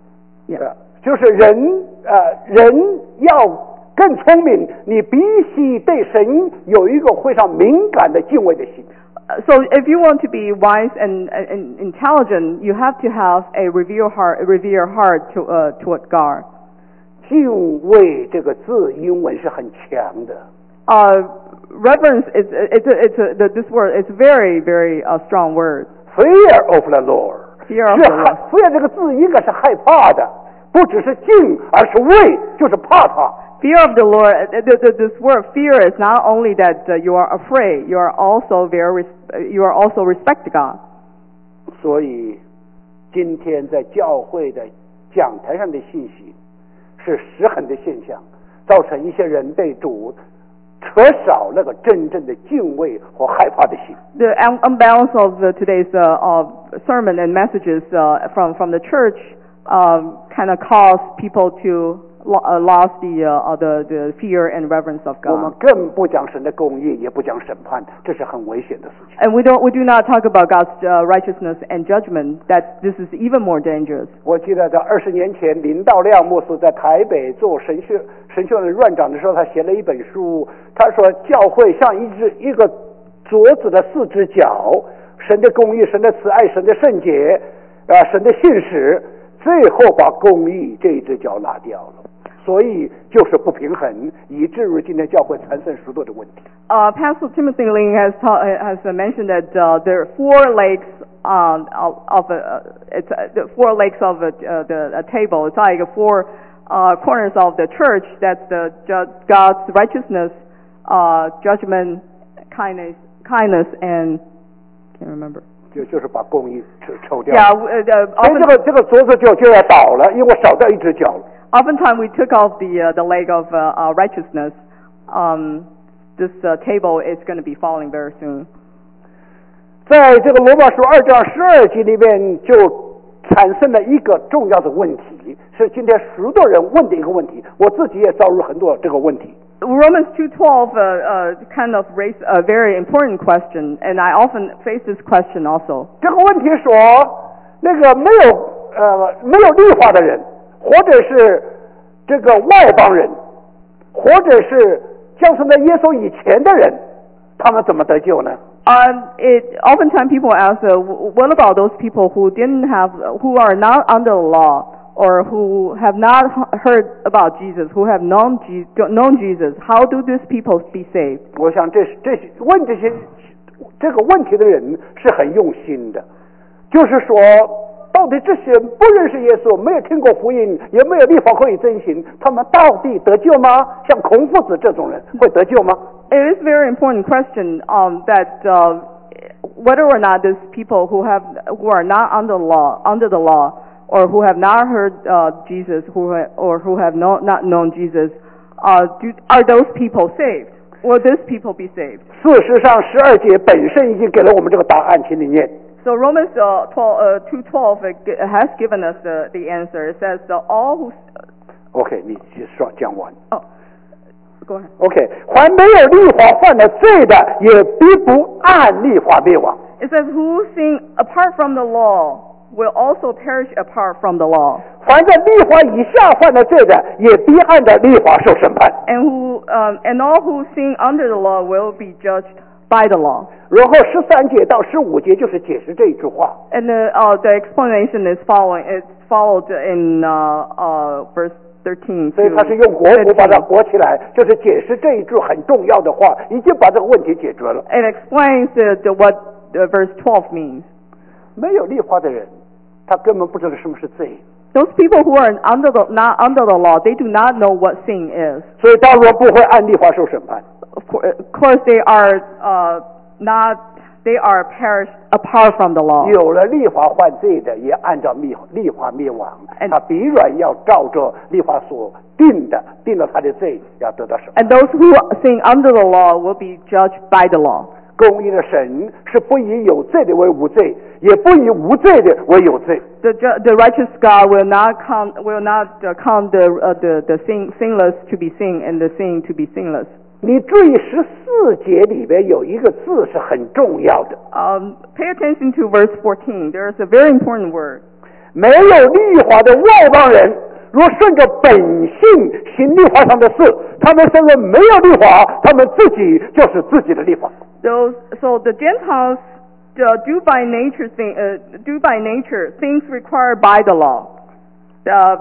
yeah. 就是人呃人要更聪明，你必须对神有一个非常敏感的敬畏的心。 So if you want to be wise and, and intelligent, you have to have a revere heart, a revere heart to uh, toward God. 敬畏这个字，英文是很强的。 Uh, reverence is it's a, it's a, the, this word is very very uh, strong word. Fear of the Lord. Fear of 是 the Lord. Fear 这个字应该是害怕的，不只是敬，而是畏，就是怕他。 Fear of the Lord, uh, the, the, this word fear is not only that uh, you are afraid, you are also very, you are also respect God. 所以，今天在教会的讲台上的信息是失衡的现象，造成一些人对主缺少那个真正的敬畏和害怕的心。 The unbalance of uh, today's uh, uh, sermon and messages uh, from from the church um, kind of cause people to Uh, lost the, uh, the the fear and reverence of 我们 God. 更不讲神的公义，也不讲审判，这是很危险的事情。 And we don't we do not talk about God's uh, righteousness and judgment. That this is even more dangerous. 我记得在二十年前，林道亮牧师在台北做神学神学院院长的时候，他写了一本书。他说，教会像一只一个镯子的四只脚，神的公义、神的慈爱、神的圣洁，啊、呃，神的信实，最后把公义这一只脚拿掉了。所以就是不平衡，以至于今天教会产生许多的问题。 Uh, Pastor Timothy Ling has ta- has mentioned that uh, there are four legs um, of, of a, uh, it's uh, the four legs of a, uh, the a table. It's like four uh, corners of the church. That's the ju- God's righteousness, uh, judgment, kindness, kindness, and can't remember. 就就是把公义抽抽掉。 Yeah, uh, uh, 所以这个这个镯子就就要倒了，因为少掉一只脚了。 Oftentimes we took off the uh, the leg of uh, uh, righteousness. Um, this uh, table is going to be falling very soon. 在这个罗马书二章十二节里面，就产生了一个重要的问题，是今天许多人问的一个问题，我自己也遭遇很多这个问题。 Romans two twelve uh, uh, kind of raised a very important question, and I often face this question also. 这个问题说，那个没有呃没有律法的人，或者是这个外邦人，或者是降生在耶稣以前的人，他们怎么得救呢？ Um, it oftentimes people ask, uh, what about those people who didn't have, who are not under the law, or who have not heard about Jesus, who have known Je- known Jesus? How do these people be saved? 我想这是这些问这些这个问题的人是很用心的，就是说，到底这些不认识耶稣、没有听过福音、也没有律法可以遵行，他们到底得救吗？像孔夫子这种人会得救吗？ It is a very important question um, that uh, whether or not these people who have who are not under law under the law or who have not heard uh, Jesus who ha- or who have no, not known Jesus, uh, do, are those people saved? Will these people be saved? 事实上，十二节本身已经给了我们这个答案，请你念。 So Romans uh, twelve, uh, two twelve has given us the, the answer. It says that all who OK， 你说讲完。 oh go ahead. OK， 还没有律法犯了罪的，也必不按律法灭亡。 It says who sin apart from the law will also perish apart from the law. 凡在律法以下犯了罪的，也必按照律法受审判。 And who um, and all who sin under the law will be judged by the law. 然后十三节到十五节就是解释这一句话。 And the uh, the explanation is following. It's followed in uh, uh, verse thirteen. 所以他是用国服把它国起来，就是解释这一句很重要的话，已经把这个问题解决了。 It explains the, the, what uh, verse twelve means. 没有律法的人，他根本不知道什么是罪， Those people who are under the not under the law, they do not know what sin is. 所以当然不会按律法受审判。 Of course, of course they are uh, not. They are perished apart from the law. 有了律法犯罪的，也按照律律法灭亡。 And- 他必然要照着律法所定的，定了他的罪，要得到审判。 And those who sin under the law will be judged by the law. 各公义的神是不以有罪的为无罪，也不以无罪的为有罪。 The ju- the righteous God will not count will not uh, count the uh, the the sin, sinless to be sin and the sin to be sinless. 你注意十四节里边有一个字是很重要的， Um, pay attention to verse fourteen. There is a very important word. 没有律法的外邦人，若顺着本性行律法上的事，他们虽然没有律法，他们自己就是自己的律法。 Those so the Gentiles uh, do by nature thing uh, do by nature things required by the law. Uh,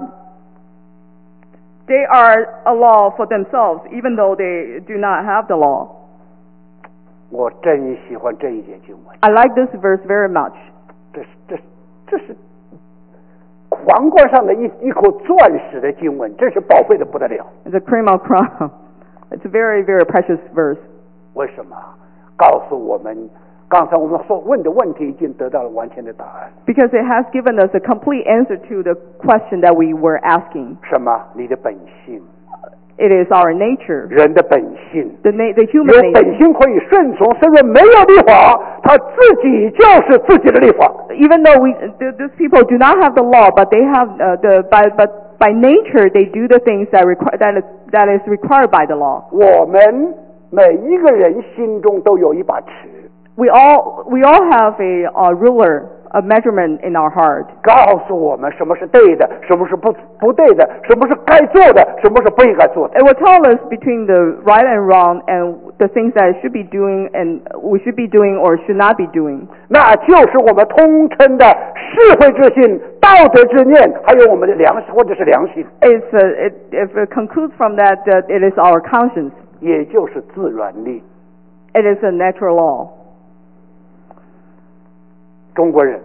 they are a law for themselves, even though they do not have the law. 我真喜欢这一节经文， I like this verse very much. 这是这是这是皇冠上的一一口钻石的经文，真是宝贝的不得了。 It's a cream of crown. It's a very very precious verse. 为什么？告诉我们，刚才我们所问的问题已经得到了完全的答案。 Because it has given us a complete answer to the question that we were asking. 什么？你的本性， It is our nature, 人的本性， the na- the 有 human 本 nature. 性可以顺从，虽然没有律法，他自己就是自己的律法。 Even though we th- these people do not have the law, but they have uh, the by but by nature they do the things that require that is that is required by the law. 我们每一个人心中都有一把尺， We all we all have a, a ruler, a measurement in our heart. 告诉我们什么是对的，什么是不不对的，什么是该做的，什么是不应该做的。 It will tell us between the right and wrong and the things that I should be doing and we should be doing or should not be doing. 那就是我们通称的智慧之心、道德之念，还有我们的良心或者是良心， It's a, it, if it concludes from that that it is our conscience. 也就是自然力。 It is a natural law. 中国人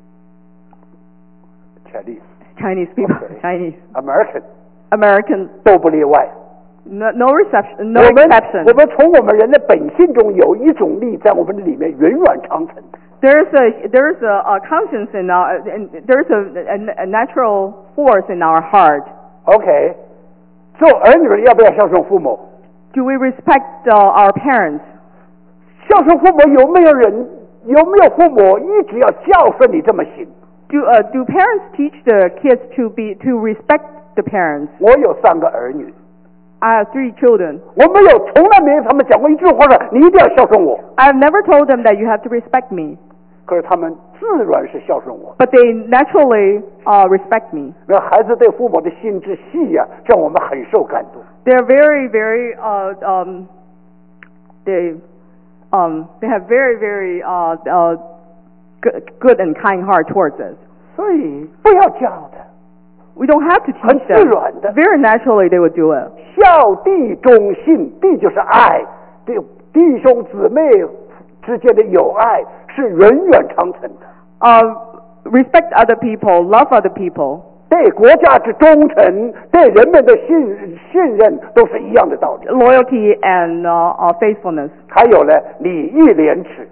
，Chinese、 Chinese people, Okay. Chinese, American American, 都不例外。 no, no reception, no 我们 exception. 我们从我们人的本性中有一种力在我们的里面源远长存。 There's a there's a, a conscience in our and there's a, a, a natural force in our heart. OK， 做儿女的要不要孝顺父母？ Do we respect uh, our parents? 孝顺父母有没有人有没有父母一直要孝顺你这么行？ Do uh, do parents teach the kids to be to respect the parents? 我有三个儿女， I have three children. 我没有从来没有他们讲过一句话说你一定要孝顺我， I've never told them that you have to respect me, 可是他们自然是孝顺我。 but they naturally uh, respect me. 那孩子对父母的心之细呀、让我们很受感动。 They're very very uh, um, they um, they have very very uh, uh, good, good and kind heart towards us. 所以不要教的， We don't have to teach 很自 them. 然的。 Very naturally they would do it. 孝弟忠信，弟就是爱，对弟兄姊妹之间的友爱是源远长存的。 Uh, respect other people, love other people. 对国家之忠诚，对人们的信信任都是一样的道理。 Loyalty and uh, uh, faithfulness. 还有呢，礼义廉耻。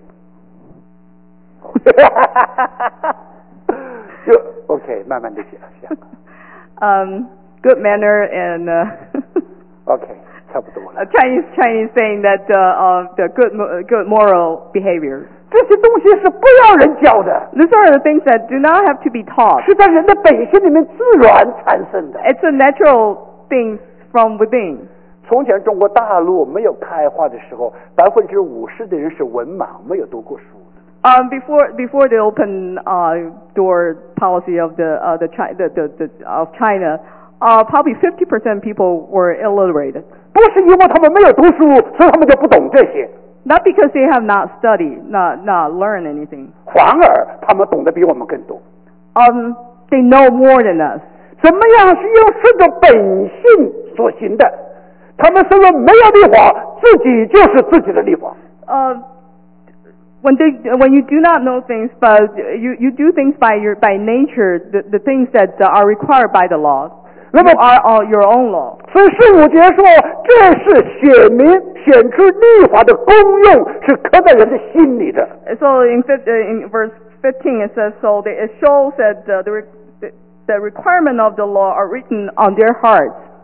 就 OK， 慢慢的讲讲。 Um, good manner and uh, OK， 差不多了 a。Chinese Chinese saying that uh, uh, the good mo- good moral behavior. 这些东西是不要人教的， These are the things that do not have to be taught. 是在人的本性里面自然产生的。 It's a natural thing from within. 从前中国大陆没有开化的时候，百分之五十的人是文盲，没有读过书的。 Um, before before the open uh, door policy of the uh, the, Chi- the, the, the of China, uh, probably fifty percent people were illiterate. 不是因为他们没有读书，所以他们就不懂这些， Not because they have not studied, not not learned anything. 反而他们懂得比我们更多。 Um, they know more than us. 怎么样是用顺着本性所行的？他们虽然没有律法，自己就是自己的律法。 Uh, when they when you do not know things, but you you do things by your by nature, the the things that are required by the law. 那么 You are all your own law. 所以十五节说，这是显明显出律法的功用是刻在人的心里的。 So in, fif- uh, in verse fifteen it says, so that it shows that uh, the, re- the the requirement of the law are written on their hearts.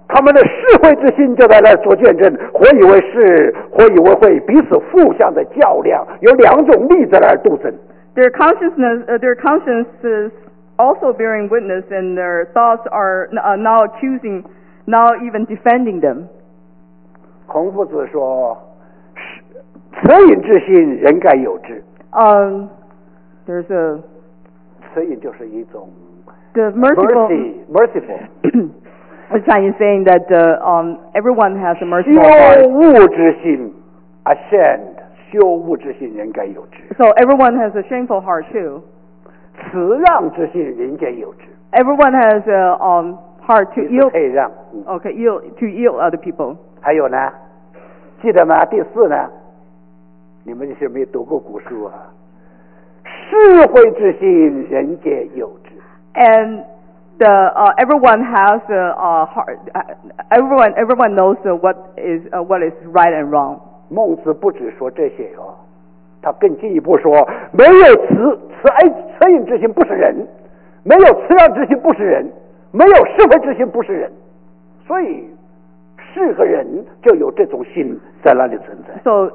他们的是非之心就在那儿做见证，或以为是，或以为会，彼此互相的较量，有两种力在那儿斗争。 Their consciousness, uh, their conscience is also bearing witness, and their thoughts are uh, now accusing, now even defending them. 孔夫子说：“恻隐之心，人该有之。” Um, there's a 恻隐就是一种 the merciful, mercy, merciful. the Chinese saying that uh, um, everyone has a merciful 羞 heart. 恶之心 ，ashamed， 羞恶之心人该有之。 So everyone has a shameful heart too. 辞让之心人皆有之。 Everyone has a um, heart to 彼此 yield. 退让。嗯 Okay, yield to yield other people. 还有呢，记得吗？第四呢，你们这些没读过古书啊，是非之心人皆有之。 And the uh, everyone has a uh, heart. Uh, everyone everyone knows uh, what is uh, what is right and wrong. 孟子不只说这些哦，他更进一步说，没有慈慈爱恻隐之心不是人，没有慈让之心不是人，没有是非之心不是人。所以是个人就有这种心在那里存在。 So,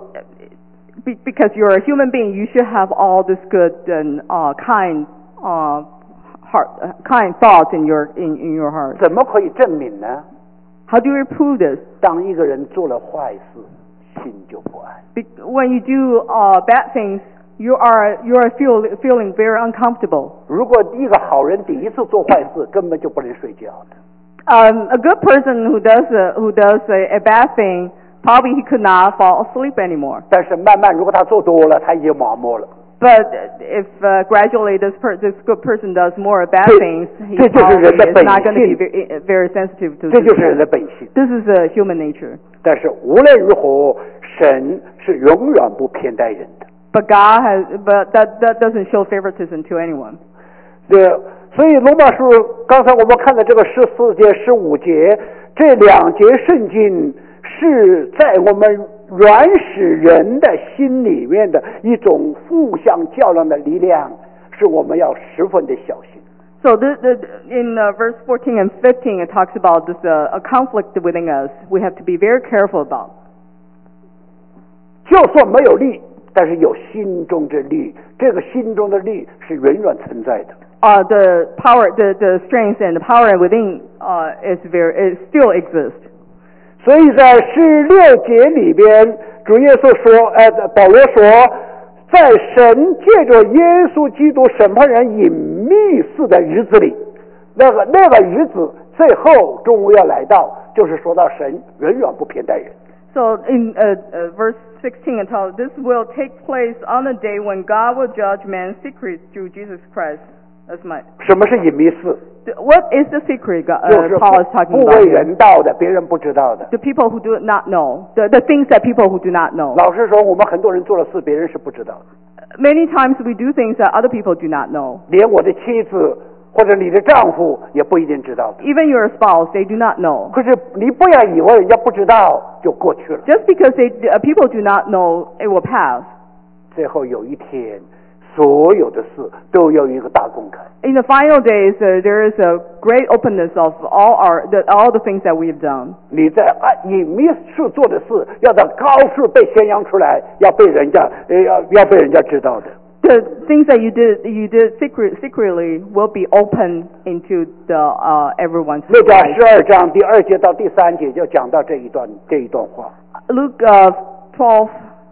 be, because you're a human being, you should have all this good and uh, kind uh, heart, uh, kind thoughts in your in, in your heart. 怎么可以证明呢？ How do you prove this? 当一个人做了坏事，心就不安。 Be, when you do uh, bad things, you are you are feel, feeling very uncomfortable. 如果一个好人第一次做坏事，根本就不能睡觉的。 Um, a good person who does a, who does a, a bad thing, probably he could not fall asleep anymore. 但是慢慢，如果他做多了，他已经麻木了。 But if uh, gradually this per, this good person does more bad 这- things, he 这就是人的 probably is 本 not going to 性。 be very, very sensitive to 这 this. 就是人的本性。 This is a human nature. 但是无论如何，神是永远不偏待人的。 But God has, but that that doesn't show favoritism to anyone. 对，所以罗马书刚才我们看的这个十四节、十五节这两节圣经，是在我们原始人的心里面的一种互相较量的力量，是我们要十分的小心。 So the, the, in uh, verse fourteen and fifteen, it talks about this uh, a conflict within us. We have to be very careful about. 就算没有力，但是有心中之力，这个心中的力是永远存在的。 Uh, the power, the, the strength and the power within uh, is very, it still exists. 所以在十六节里边，主耶稣说，呃，保罗说，在神借着耶稣基督审判人隐秘式的日子里，那个那个日子最后终要来到，就是说到神永远不偏待人。 So in uh, uh, verse sixteen, it tells, this will take place on the day when God will judge man's secrets through Jesus Christ. That's my. 什么是隐秘式？ What is the secret God, 就 uh, 是 Paul is talking 不 about 为 here? 人道的，别人不知道的。 The people who do not know, the, the things that people who do not know. 老实说，我们很多人做了事，别人是不知道的。 Many times we do things that other people do not know. 连我的妻子或者你的丈夫也不一定知道的。 Even your spouse, they do not know. 可是你不要以为人家不知道就过去了。 Just because they, uh, people do not know, it will pass. 最后有一天，所有的事都有一个大公开。 In the final days, uh, there is a great openness of all our, the, all the things that we have done. 你在暗隐秘处做的事，要在高处被宣扬出来，要被人家呃要要被人家知道的。 The things that you did, you did secret, secretly will be open into the uh, everyone's 路加 life. 十二章第二节到第三节就讲到这一段这一段话。 Luke uh, twelve,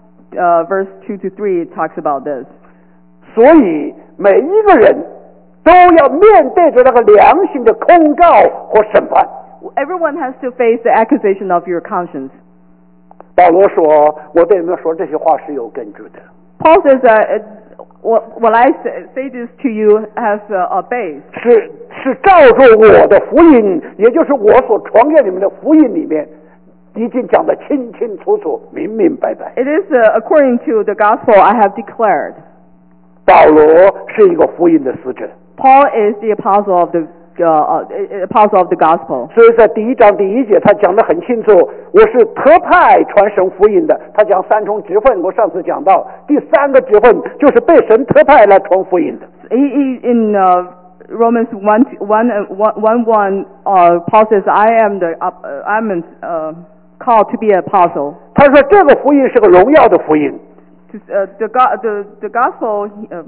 uh, verse two to three, it talks about this. 所以每一个人都要面对着那个良心的控告和审判。 Everyone has to face the accusation of your conscience. 保罗说：“我对你们说这些话是有根据的。” Paul says that uh, what, what I say, say this to you has a, a base. 是是照着我的福音，也就是我所传给你们的福音里面，已经讲得清清楚楚、明明白白。 It is uh, according to the gospel I have declared. 保罗是一个福音的使者， Paul is the apostle of the uh, uh, apostle of the gospel. 所以在第一章第一节他讲得很清楚，我是特派传神福音的。他讲三重职分，我上次讲到第三个职分就是被神特派来传福音的。 He, he in uh, Romans one one one one one, uh, Paul says, "I am the uh, I'm uh, called to be an apostle." 他说这个福音是个荣耀的福音。 Uh, the, go- the the gospel, uh,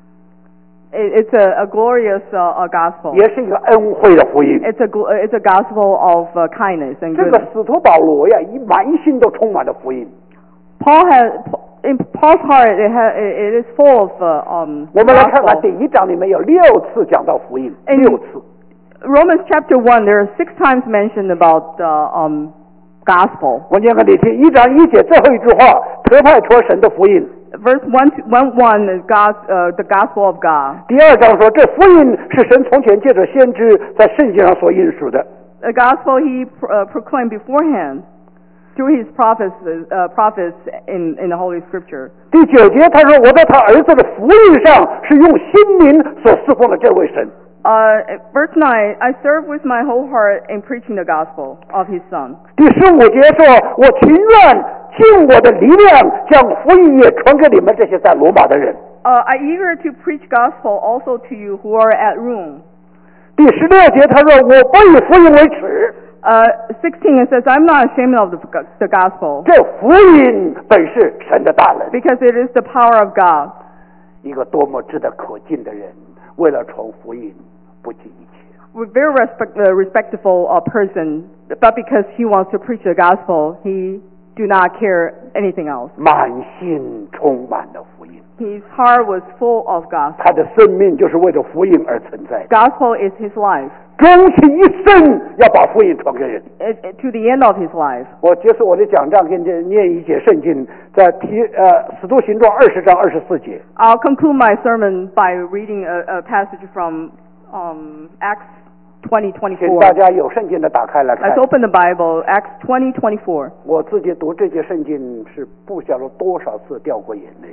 it, it's a, a glorious uh, a gospel. 也是一个恩惠的福音。 It's a gl- it's a gospel of uh, kindness and 这个 goodness. 使徒保罗呀，一满心都充满了福音。 Paul has in Paul's heart it, ha, it is full of uh, um. 我们来看看 gospel. 第一章里面有六次讲到福音， In 六次。 Romans chapter one, there are six times mentioned about uh, um gospel. 我念给你听，一章一节最后一句话，特派托神的福音。 Verse one to, one one is God uh, the gospel of God. 第二章说，这福音是神从前借着先知在圣经上所应许的。 The gospel he uh, proclaimed beforehand through his prophets uh, prophets in in the Holy Scripture. 第九节他说，我在他儿子的福音上是用心灵所侍奉的这位神。 Uh, verse nine, I serve with my whole heart in preaching the gospel of his son. 第十五节说，我情愿尽我的力量将福音也传给你们这些在罗马的人。 Uh, I eager to preach gospel also to you who are at Rome. 第十六节他说，我不以福音为耻。 Uh, sixteen, it says, I'm not ashamed of the, the gospel 这福音本是神的大能， because it is the power of God. 一个多么值得可敬的人，为了传福音不计一切。 We're very respect, uh, respectful uh, person, but because he wants to preach the gospel, he do not care anything else. 满心充满了福音， His heart was full of gospel. 他的生命就是为了福音而存在的， Gospel is his life. 终其一生要把福音传给人。 It, it, to the end of his life. 我结束我的讲章，给你念一节圣经，在提呃《使徒行传》二十章二十四节。 I'll conclude my sermon by reading a, a passage from um, Acts twenty 请 twenty-four. 大家有圣经的打开来看 Let's。open the Bible, Acts twenty twenty-four. 我自己读这节圣经是不晓得多少次掉过眼泪。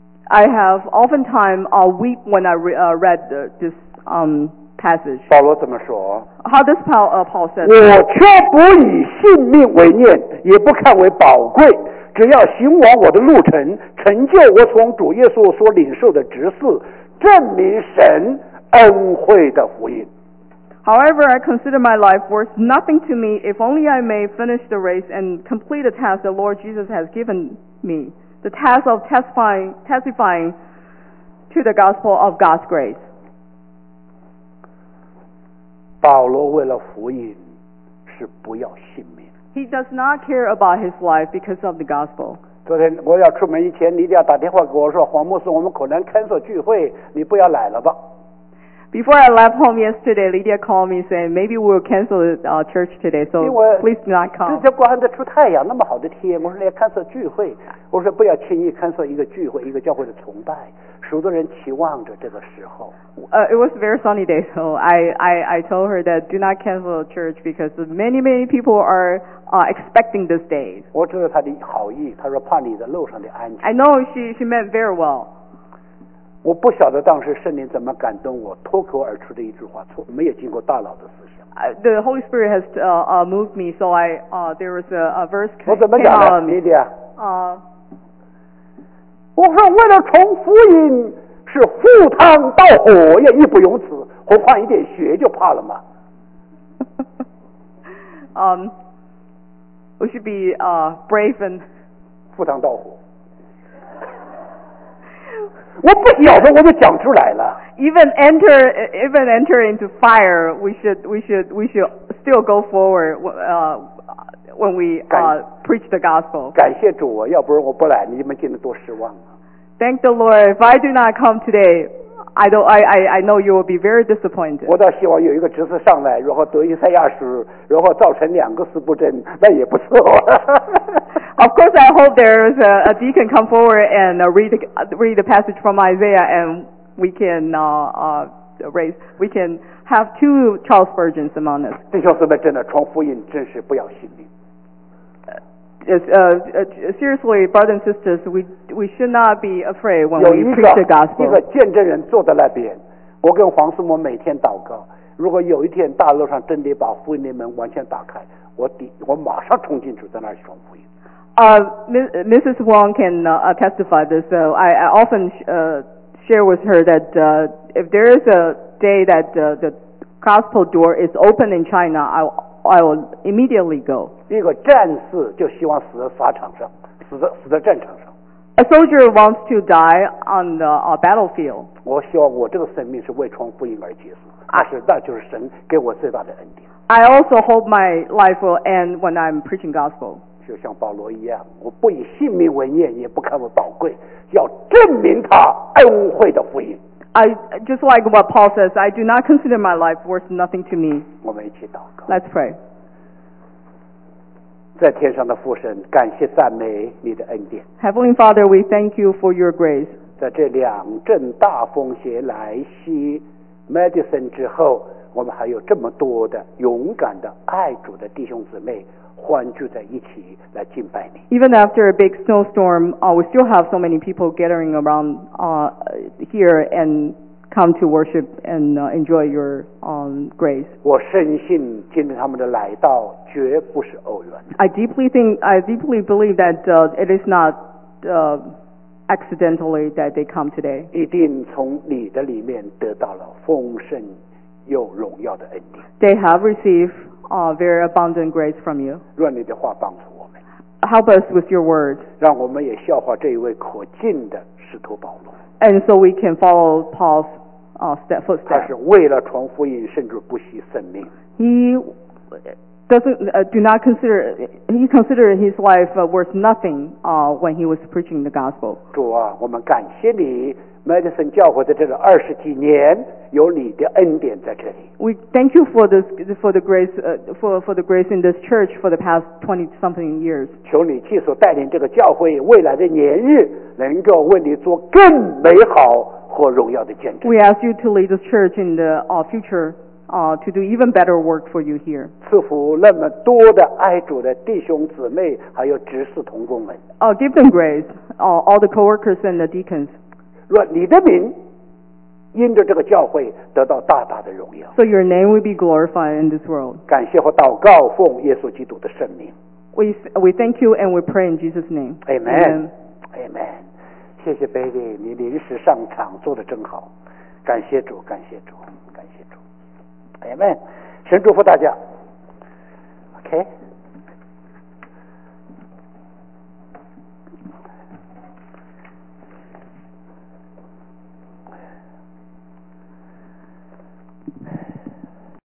I have oftentimes uh, weep when I re, uh, read the, this um, passage. 保罗怎么说？ How does Paul, uh, Paul says? 我却不以性命为念，也不看为宝贵，只要行完我的路程，成就我从主耶稣所领受的职事，证明神恩惠的福音。 However, I consider my life worth nothing to me if only I may finish the race and complete the task the Lord Jesus has given me, the task of testifying, testifying to the gospel of God's grace. 保罗为了福音是不要性命。 He does not care about his life because of the gospel. 昨天我要出门以前，你一定要打电话给我说，黄牧师，我们可能 cancel 聚会，你不要来了吧。 Before I left home yesterday, Lydia called me saying, maybe we'll cancel the uh, church today, 因 so 为 please do not 这 come. 这关得出太阳那么好的天，我说来 cancel 聚会，我说不要轻易 cancel 一个聚会，一个教会的崇拜，许多人期望着这个时候。 Uh, it was a very sunny day, so I, I, I told her that do not cancel the church because many, many people are uh, expecting this day. 我知道他的好意，他说怕你在路上的安全。 I know she, she meant very well. 我不晓得当时圣灵怎么感动我，脱口而出的一句话，错没有经过大脑的思想。 Uh, the Holy Spirit has uh, uh, moved me, so I uh, there was a, a verse 我 came 怎么讲 out 呢， of 莉 me. 莉啊？ Uh, 我说为了传福音是赴汤蹈火也义不容辞，何况一点血就怕了吗？ um, we should be uh, brave and 赴汤蹈火。我不晓得我就讲出来了。 even enter even enter into fire. We should we should we should still go forward uh, when we uh, preach the gospel. 感谢主啊，要不然我不来，你们今天多失望啊！ Thank the Lord. If I do not come today, I don't. I I, I know you will be very disappointed. 我倒希望有一个执事上来，然后读以赛亚书，然后造成两个四不真，那也不错。 Of course, I hope there is a, a deacon come forward and uh, read the, uh, read the passage from Isaiah, and we can uh, uh, raise we can have two Charles Spurgeons among us. 弟兄姊妹，真的传福音真是不要性命。 Yes, uh, uh, seriously, brothers and sisters, we we should not be afraid when 有 we 一个 preach the 一 gospel. 个见证人坐在那边，我跟黄师母每天祷告。如果有一天大路上真的把福音的门完全打开，我第我马上冲进去在那里传福音。 Uh, Missus Wong can uh, testify this. So I, I often uh, share with her that uh, if there is a day that the, the gospel door is open in China, I, I will immediately go. 一个战士就希望死在沙场上，死在死在战场上。 A soldier wants to die on the uh, battlefield. 我希望我这个生命是为传福音而结束，那是那就是神给我最大的恩典。 I also hope my life will end when I'm preaching gospel. 就像保罗一样，我不以性命为念，也不看我宝贵，要证明他恩惠的福音。 I just like what Paul says, I do not consider my life worth nothing to me. 我们一起祷告。 Let's pray. 在天上的父神，感谢赞美你的恩典。 Heavenly Father, we thank you for your grace. 在这两阵大风雪来袭 medicine 之后，我们还有这么多的勇敢的爱主的弟兄姊妹欢聚在一起来敬拜你。 Even after a big snowstorm, uh, we still have so many people gathering around uh, here and come to worship and uh, enjoy your um, grace. 我深信今天他们的来到绝不是偶然。 I deeply think, I deeply believe that uh, it is not uh, accidentally that they come today. 一定从你的里面得到了丰盛又荣耀的恩典。 They have received uh, very abundant grace from you. 愿你的话帮助我们， Help us with your words, 让我们也效法这一位可敬的使徒保罗。 and so we can follow Paul's uh, step 他 footsteps. 是为了传福音，甚至不惜生命。 He doesn't uh, do not consider he considered his life uh, worth nothing uh, when he was preaching the gospel. 主啊，我们感谢你 ，Medicine 教会的这个二十几年，有你的恩典在这里。 We thank you for this for the grace uh, for for the grace in this church for the past twenty something years. 求你继续带领这个教会未来的年日，能够为你做更美好和荣耀的见证。 We ask you to lead this church in the uh, future uh, to do even better work for you here. 赐福那么多的爱主的弟兄姊妹，还有执事同工们， Uh, give them grace, uh, all the co-workers and the deacons, 让你的名因着这个教会得到大大的荣耀。 so your name will be glorified in this world. 感谢和祷告，奉耶稣基督的圣名 We we thank you and we pray in Jesus' name. ，Amen。Amen。谢谢 Baby， 你临时上场做得真好，感谢主，感谢主，感谢主。Amen。神祝福大家。OK。